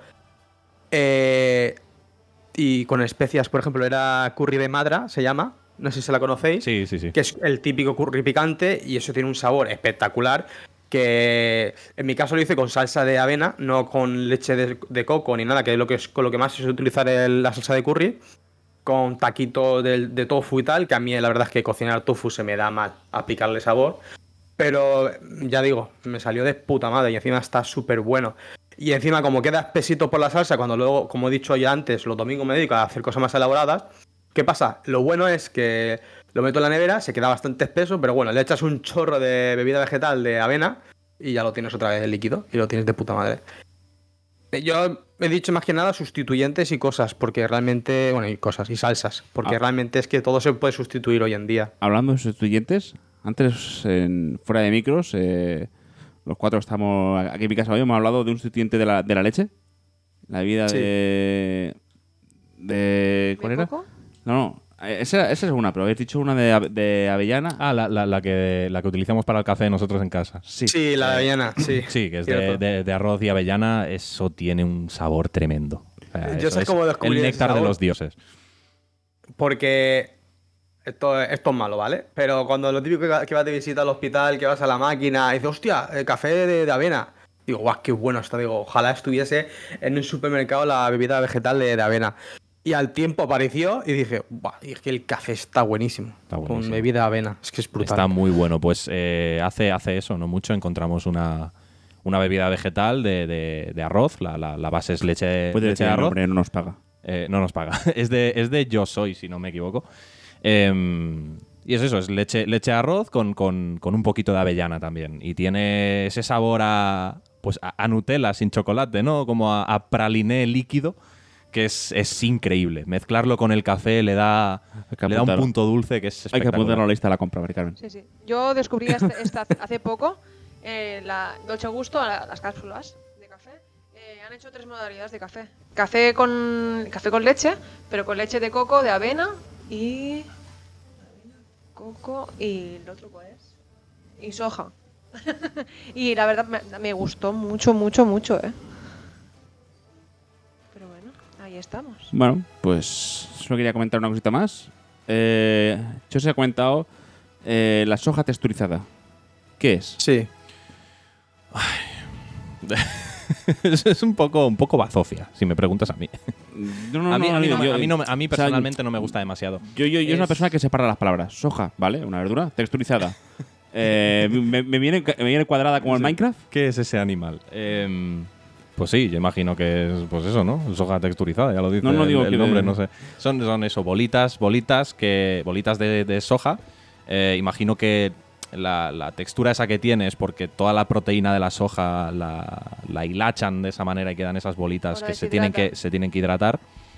Eh, y con especias, por ejemplo, era curry de madra, se llama. No sé si se la conocéis. Sí, sí, sí. Que es el típico curry picante y eso tiene un sabor espectacular. Que en mi caso lo hice con salsa de avena, no con leche de, de coco ni nada, que es lo que es con lo que más se suele utilizar el- la salsa de curry. Con taquito de, de tofu y tal, que a mí la verdad es que cocinar tofu se me da mal aplicarle sabor. Pero ya digo, me salió de puta madre y encima está súper bueno. Y encima, como queda espesito por la salsa, cuando luego, como he dicho ya antes, los domingos me dedico a hacer cosas más elaboradas. ¿Qué pasa? Lo bueno es que lo meto en la nevera, se queda bastante espeso, pero bueno, le echas un chorro de bebida vegetal de avena y ya lo tienes otra vez líquido y lo tienes de puta madre. Yo he dicho más que nada sustituyentes y cosas, porque realmente, bueno, y cosas, y salsas, porque Ah. realmente es que todo se puede sustituir hoy en día. Hablando de sustituyentes, antes, en, fuera de micros, eh, los cuatro estamos aquí en mi casa hoy, hemos hablado de un sustituyente de la, de la leche. La bebida Sí. de... de... ¿Cuál ¿De era? coco? No, no. Esa, esa es una, pero habéis dicho una de, ave- de avellana. Ah, la, la- la que, la que utilizamos para el café nosotros en casa. Sí. Sí, la de avellana, sí. Sí, que es de, Cierto. de- de arroz y avellana. Eso tiene un sabor tremendo. O sea, Yo eso sé es cómo descubrí el ese néctar de sabor. los dioses. Porque esto, esto es malo, ¿vale? Pero cuando lo típico que que vas de visita al hospital, que vas a la máquina y dices, hostia, eh, café de, de avena. Digo, guau, qué bueno está. Digo, ojalá estuviese en un supermercado la bebida vegetal de, de avena. Y al tiempo apareció y dije, guau, y es que el café está buenísimo. Está Con buenísimo. bebida de avena. Es que es brutal. Está muy bueno. Pues eh, hace, hace eso, no mucho, encontramos una, una bebida vegetal de, de- de arroz. La, la- la base es leche, Puede leche decir de el arroz. nombre, no nos paga. Eh, no nos paga. Es de, es de Yo Soy, si no me equivoco. Em, y es eso, es leche, leche de arroz con, con- con un poquito de avellana también. Y tiene ese sabor a, pues a, a Nutella sin chocolate, ¿no? Como a, a praliné líquido, que es, es increíble. Mezclarlo con el café le da, Hay que le da un apuntarlo. punto dulce que es Hay que espectacular. apuntarlo a la lista de la compra, Mari Carmen. Sí, sí. Yo descubrí este- esta hace poco, eh, la Dolce Gusto, la- las cápsulas de café. Eh, han hecho tres modalidades de café. Café con café con leche, pero con leche de coco, de avena y coco y el otro cuál es y soja. Y la verdad me, me gustó mucho, mucho, mucho, ¿eh? Pero bueno, ahí estamos. Bueno, pues solo quería comentar una cosita más. Eh, yo os he comentado eh, la soja texturizada. ¿Qué es? Sí. es es un poco, un poco bazofia, si me preguntas a mí. No, no, a, mí, no, a, mí no me- yo- a mí no me- a mí o sea, personalmente no me gusta demasiado. Yo, yo, yo es una Es- persona que separa las palabras. Soja, ¿vale? Una verdura texturizada. Eh, me, me viene, me viene cuadrada como el Sí. Minecraft. ¿Qué es ese animal? Em, pues sí, yo imagino que es pues eso, ¿no? Soja texturizada, ya lo dice No, no el, digo el que nombre, de- no sé. Son, son eso, bolitas, bolitas que bolitas de, de soja. Eh, imagino que la, la textura esa que tiene es porque toda la proteína de la soja la, la hilachan de esa manera y quedan esas bolitas Ahora que se tienen que, deshidratan. se tienen que hidratar.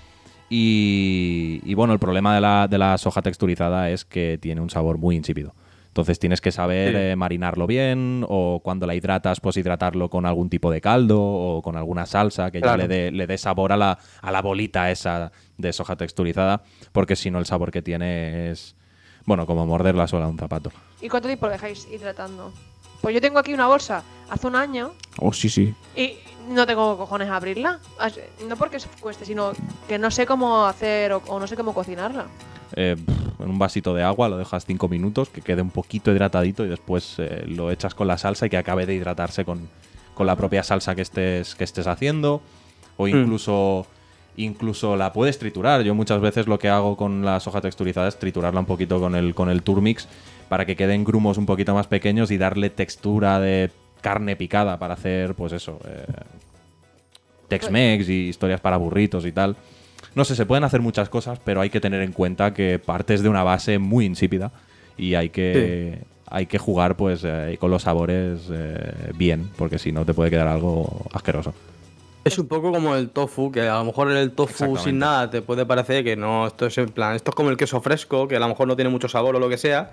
Y, y bueno, el problema de la, de la soja texturizada es que tiene un sabor muy insípido. Entonces tienes que saber Sí. eh, marinarlo bien o cuando la hidratas, pues hidratarlo con algún tipo de caldo o con alguna salsa que Claro. ya le dé le dé sabor a la, a la bolita esa de soja texturizada, porque si no el sabor que tiene es, bueno, como morder la suela de un zapato. ¿Y cuánto tiempo lo dejáis hidratando? Pues yo tengo aquí una bolsa hace un año Oh, sí, sí. y no tengo cojones a abrirla. As- No porque se cueste, sino que no sé cómo hacer o, o no sé cómo cocinarla. Eh, pff, en un vasito de agua lo dejas cinco minutos, que quede un poquito hidratadito y después eh, lo echas con la salsa y que acabe de hidratarse con, con la propia salsa que estés, que estés haciendo. O incluso, incluso la puedes triturar. Yo muchas veces lo que hago con la soja texturizada es triturarla un poquito con el, con el Turmix para que queden grumos un poquito más pequeños y darle textura de carne picada para hacer, pues eso, eh, Tex-Mex y historias para burritos y tal. No sé, se pueden hacer muchas cosas, pero hay que tener en cuenta que partes de una base muy insípida y hay que, hay que jugar pues eh, con los sabores eh, bien, porque si no te puede quedar algo asqueroso. Es un poco como el tofu, que a lo mejor el tofu Exactamente. sin nada te puede parecer que no, esto es en plan, esto es como el queso fresco, que a lo mejor no tiene mucho sabor o lo que sea,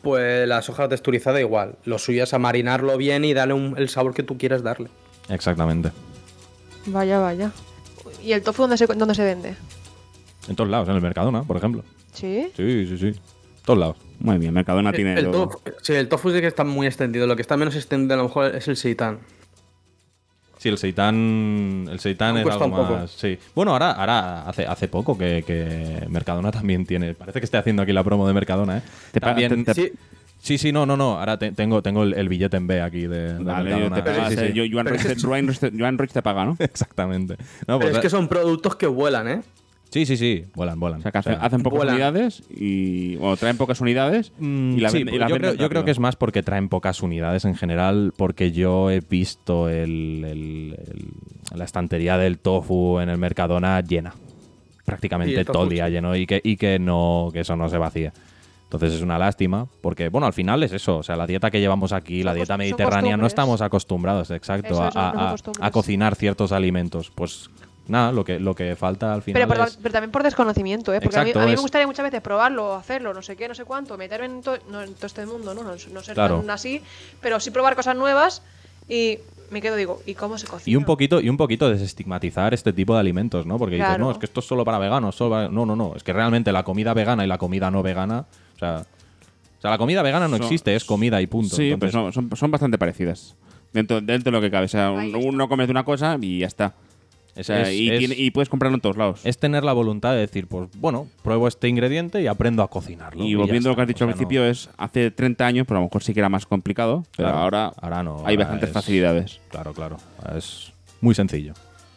pues la soja texturizada igual. Lo suyo es a marinarlo bien y darle un- el sabor que tú quieras darle. Exactamente. Vaya, vaya. ¿Y el tofu dónde se, dónde se vende? En todos lados, en el Mercadona, por ejemplo. ¿Sí? Sí, sí, sí. Todos lados. Muy bien, Mercadona tiene. El lo- tofu, sí, el tofu sí que está muy extendido. Lo que está menos extendido a lo mejor es el seitán. Sí, el seitán, el seitán es Cuesta algo un poco. más. Sí. Bueno, ahora, ahora hace, hace poco que, que Mercadona también tiene. Parece que estoy haciendo aquí la promo de Mercadona, ¿eh? Te pa- También- te- te- Sí, Sí, sí, no, no, no. Ahora te- tengo, tengo el, el billete en B aquí de, de Vale, Mercadona. te pagas, Sí, sí, eh, sí. yo- Joan Roig te- Joan Roig te- Joan Roig te paga, ¿no? Exactamente. No, pero pues, es que son productos que vuelan, ¿eh? Sí, sí, sí. Vuelan, vuelan. O sea, que hacen, O sea, hacen pocas vuelan. unidades y. O traen pocas unidades Mm, y la sí, venden- y la yo, venden creo, yo creo rápido. que es más porque traen pocas unidades en general, porque yo he visto el, el- el- la estantería del tofu en el Mercadona llena. Prácticamente Sí, el todo el tofu, día sí. lleno y que, y que no que eso no se vacía. Entonces es una lástima, porque bueno, al final es eso, o sea, la dieta que llevamos aquí, la Son dieta cos- son mediterránea, no costumbres. estamos acostumbrados, exacto, Eso, a, eso, no son a- a- costumbres. a cocinar ciertos alimentos. Pues nada, lo que, lo que falta al final Pero, pero, es... pero también por desconocimiento, ¿eh? Porque a mí, Exacto, a mí me es- gustaría muchas veces probarlo, hacerlo, no sé qué, no sé cuánto, meterme en, to- no, en todo este mundo, ¿no? No, no ser Claro. tan así, pero sí probar cosas nuevas y me quedo, digo, ¿y cómo se cocina? Y un poquito, y un poquito desestigmatizar este tipo de alimentos, ¿no? Porque dices, Claro. no, es que esto es solo para veganos. Solo para-". No, no, no. Es que realmente la comida vegana y la comida no vegana. O sea, o sea la comida vegana no Son- existe, es comida y punto. Sí, Entonces, pero son, son, son bastante parecidas. Dentro, dentro de lo que cabe. O sea, Ahí un- está. uno comes de una cosa y ya está. O sea, es- y, es- tiene- y puedes comprarlo en todos lados. es tener la voluntad de decir, pues bueno, pruebo este ingrediente y aprendo a cocinarlo. y ya volviendo a lo que has está. dicho O al sea, principio, es hace treinta años, pero a lo mejor sí que era más complicado. Pero Claro, ahora, ahora no, hay ahora bastantes es- facilidades. Claro, claro. Es muy sencillo.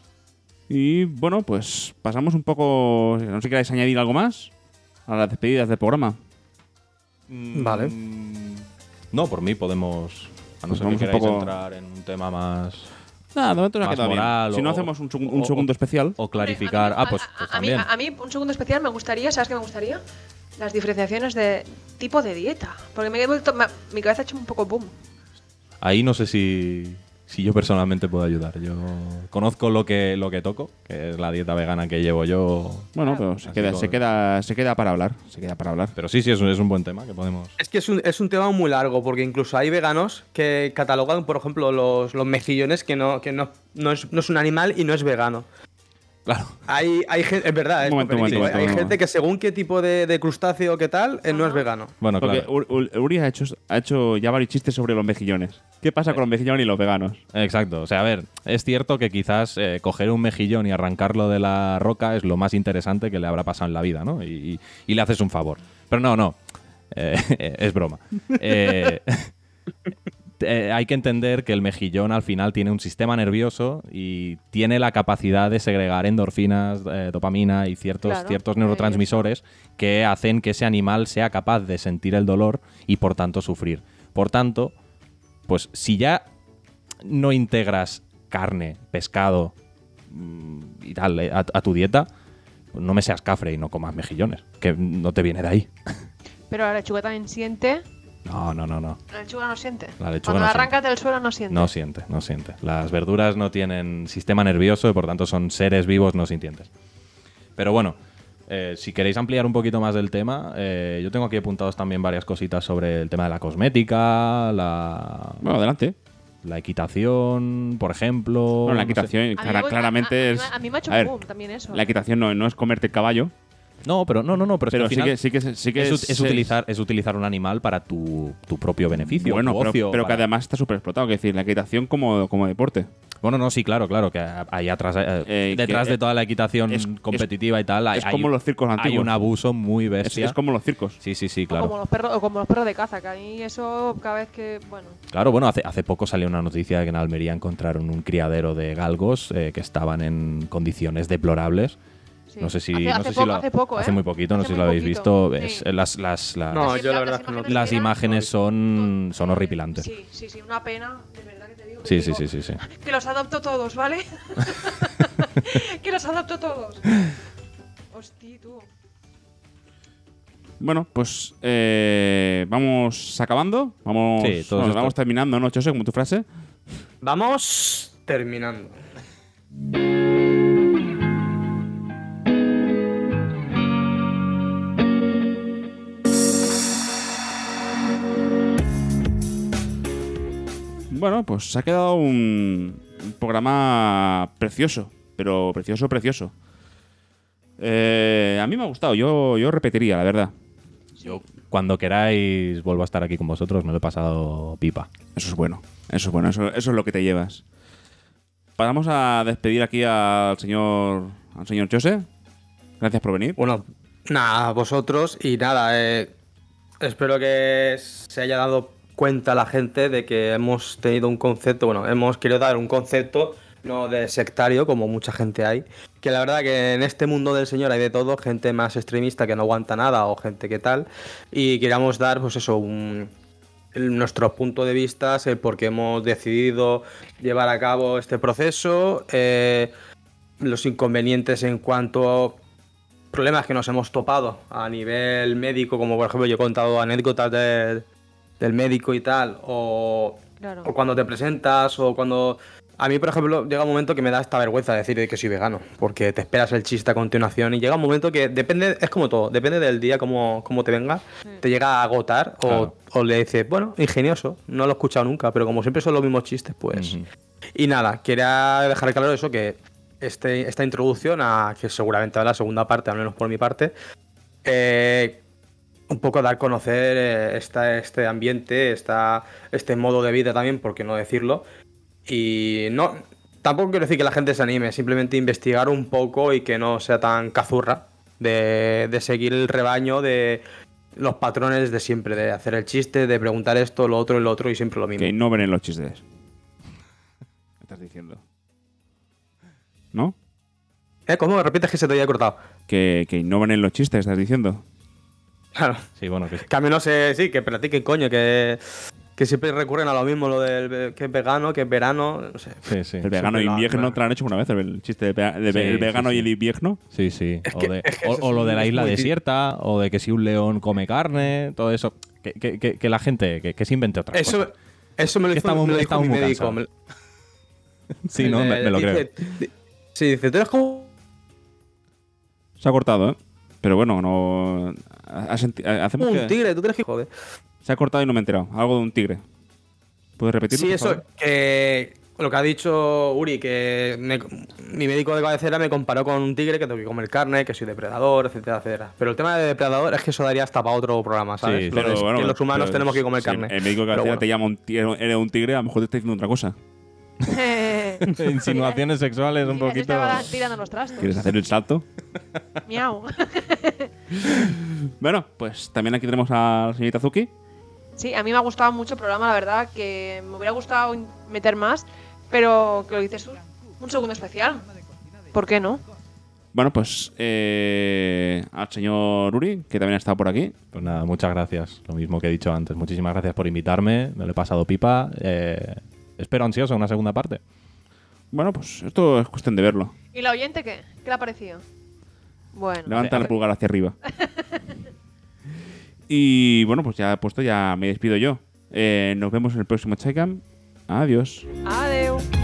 Y bueno, pues pasamos un poco. No sé si queráis añadir algo más a las despedidas del programa. Vale. Mm, No, por mí podemos. A no Pues ser vamos que un queráis poco- entrar en un tema más. Nada, de momento nos ha Más quedado moral bien. Si no o- hacemos un, segun- un o- segundo especial. O Hombre, clarificar. a mí- ah, pues, a- pues a, mí, también. a, a mí un segundo especial me gustaría, ¿sabes qué me gustaría? Las diferenciaciones de tipo de dieta. Porque me he vuelto, me- mi cabeza ha hecho un poco boom. Ahí no sé si, si yo personalmente puedo ayudar. Yo conozco lo que, lo que toco, que es la dieta vegana que llevo yo. Bueno, pero se Así queda, con- se, queda, se queda para hablar. Se queda para hablar. Pero sí, sí, es un, es un buen tema que podemos. Es que es un, es un tema muy largo, porque incluso hay veganos que catalogan, por ejemplo, los, los mejillones que no, que no, no, es, no es un animal y no es vegano. Claro. Hay, hay gente, es verdad, es Un momento, un verídico, momento, ¿eh? un hay momento. gente que según qué tipo de, de crustáceo que tal, eh, no es vegano. Bueno, Porque claro. Ur- Ur- Uri ha hecho, ha hecho ya varios chistes sobre los mejillones. ¿Qué pasa con los mejillones y los veganos? Exacto. O sea, a ver, es cierto que quizás eh, coger un mejillón y arrancarlo de la roca es lo más interesante que le habrá pasado en la vida, ¿no? Y, y- y le haces un favor. Pero no, no. Eh, es broma. Eh, eh, hay que entender que el mejillón al final tiene un sistema nervioso y tiene la capacidad de segregar endorfinas, eh, dopamina y ciertos, Claro, ciertos eh, neurotransmisores que hacen que ese animal sea capaz de sentir el dolor y por tanto sufrir. Por tanto, pues si ya no integras carne, pescado mm, y tal eh, a, a tu dieta, pues no me seas cafre y no comas mejillones, que no te viene de ahí. Pero la lechuga también siente. No, no, no, no. La lechuga no siente. La lechuga Cuando no la siente. arrancas del suelo no siente. No siente, no siente. Las verduras no tienen sistema nervioso y por tanto son seres vivos no sintientes. Pero bueno, eh, si queréis ampliar un poquito más del tema, eh, yo tengo aquí apuntados también varias cositas sobre el tema de la cosmética, la, Bueno, adelante. la equitación, por ejemplo. Bueno, la no sé. equitación A mí clara- me- claramente a- a- es. A mí me ha hecho a ver, boom también eso. la equitación no, no es comerte el caballo, No, pero no, no, no, pero, es que pero al sí final que, sí que, sí que es, ut- es se- utilizar, es utilizar un animal para tu, tu propio beneficio. Bueno, tu pero, ocio, pero que para- además está súper explotado. Es decir, la equitación como, como deporte. Bueno, no, sí, claro, claro, que ahí atrás, eh, Eh, detrás que, de toda la equitación es- competitiva y tal, hay, es como los circos hay antiguos. un abuso muy Es, bestia. es como los circos. Sí, sí, sí, O como claro. los perros, o como los perros de caza, que a mí eso cada vez que. Bueno. Claro, bueno, hace, hace poco salió una noticia de que en Almería encontraron un criadero de galgos eh, que estaban en condiciones deplorables. Sí. No sé si, Hace, no hace sé si poco, lo- hace poco, ¿eh? hace muy poquito, no Hace sé si muy lo habéis poquito. visto. Sí. Es- las, las, las, No, Las yo la im- verdad las es que no. imágenes las que eran- imágenes son, son horripilantes. Sí, sí, sí, una pena, de verdad que te digo. que Sí, sí, digo, sí, sí, sí. Que los adopto todos, ¿vale? Que los adopto todos. Hostia, tú. Bueno, pues eh, vamos acabando. Vamos, Sí, todos bueno, esto- vamos terminando, ¿no, Chose? Como tu frase. Vamos terminando. Bueno, pues se ha quedado un, un programa precioso, pero precioso, precioso. Eh, a mí me ha gustado, yo, yo repetiría, la verdad. Yo, cuando queráis, vuelvo a estar aquí con vosotros, me lo he pasado pipa. Eso es bueno, eso es bueno, eso, eso es lo que te llevas. Pasamos a despedir aquí al señor, al señor Jose. Gracias por venir. Bueno, nada, vosotros y nada, eh, espero que se haya dado cuenta la gente de que hemos tenido un concepto, bueno, hemos querido dar un concepto no de sectario, como mucha gente hay, que la verdad que en este mundo del señor hay de todo, gente más extremista que no aguanta nada o gente que tal, y queríamos dar, pues eso, un, el, nuestro punto de vista, el por qué hemos decidido llevar a cabo este proceso, eh, los inconvenientes en cuanto a problemas que nos hemos topado a nivel médico, como por ejemplo yo he contado anécdotas de, del médico y tal, o, Claro. o cuando te presentas, o cuando... A mí, por ejemplo, llega un momento que me da esta vergüenza decir que soy vegano, porque te esperas el chiste a continuación y llega un momento que depende, es como todo, depende del día, cómo, cómo te venga, te llega a agotar o, Claro. o le dices, bueno, ingenioso, no lo he escuchado nunca, pero como siempre son los mismos chistes, pues... Ujú. Y nada, quería dejar claro eso, que este, esta introducción, a que seguramente va la segunda parte, al menos por mi parte, eh, un poco dar a conocer eh, esta, este ambiente, esta, este modo de vida también, por qué no decirlo. Y no, tampoco quiero decir que la gente se anime, simplemente investigar un poco y que no sea tan cazurra de, de seguir el rebaño de los patrones de siempre, de hacer el chiste, de preguntar esto, lo otro y lo otro y siempre lo mismo. Que no ven en los chistes. ¿Qué estás diciendo? ¿No? ¿Eh? ¿Cómo? ¿Repites que se te había cortado? Que, que innoven en los chistes, estás diciendo. Claro. Sí, bueno, que Que a mí no sé, sí, que practiquen, coño, que, que siempre recurren a lo mismo, lo del ve- que es vegano, que es verano, no sé. sí, sí. El vegano siempre y lo- invierno me- te lo han hecho una vez, el chiste de, ve- de Sí, ve- el sí, vegano sí. y el invierno. Sí, sí. Es o, que- de- es que o- eso o es lo de la muy- isla muy- desierta, o de que si un león come carne, todo eso. Que, que- que- que la gente, que, que se invente otra Eso, cosa. eso me lo Que hizo, estamos- me lo dijo estamos mi muy médico. cansados. me- Sí, no, me, me lo dice- creo. di- Sí, dice, tú eres como... Se ha cortado, ¿eh? Pero bueno, no. ha- ha senti- ha- hacemos un que- tigre, tú crees que joder. Se ha cortado y no me he enterado. Algo de un tigre. ¿Puedes repetirlo? Sí, por eso, favor? que lo que ha dicho Uri, que me- mi médico de cabecera me comparó con un tigre que tengo que comer carne, que soy depredador, etcétera, etcétera. Pero el tema de depredador es que eso daría hasta para otro programa, ¿sabes? Sí, Lo de Pero bueno, que los humanos pero tenemos que comer si carne. El médico de Pero cabecera bueno. te llama un tigre, eres un tigre, a lo mejor te está diciendo otra cosa. Insinuaciones sexuales un Mira, poquito. este va tirando los trastos. ¿Quieres hacer el salto? Miau. Bueno, pues también aquí tenemos a la señorita Zuki. Sí, a mí me ha gustado mucho el programa, la verdad, que me hubiera gustado in- meter más, pero que lo dices tú, un segundo especial. ¿Por qué no? Bueno, pues eh, al señor Uri, que también ha estado por aquí. Pues nada, muchas gracias. Lo mismo que he dicho antes. Muchísimas gracias por invitarme. Me lo he pasado pipa. Eh, espero ansioso una segunda parte. Bueno, pues esto es cuestión de verlo. ¿Y la oyente qué? ¿Qué le ha parecido? Bueno, Levanta Sí, el pulgar hacia arriba. Y bueno, pues ya puesto, ya me despido yo. Eh, nos vemos en el próximo Chaycam. Adiós. adeu.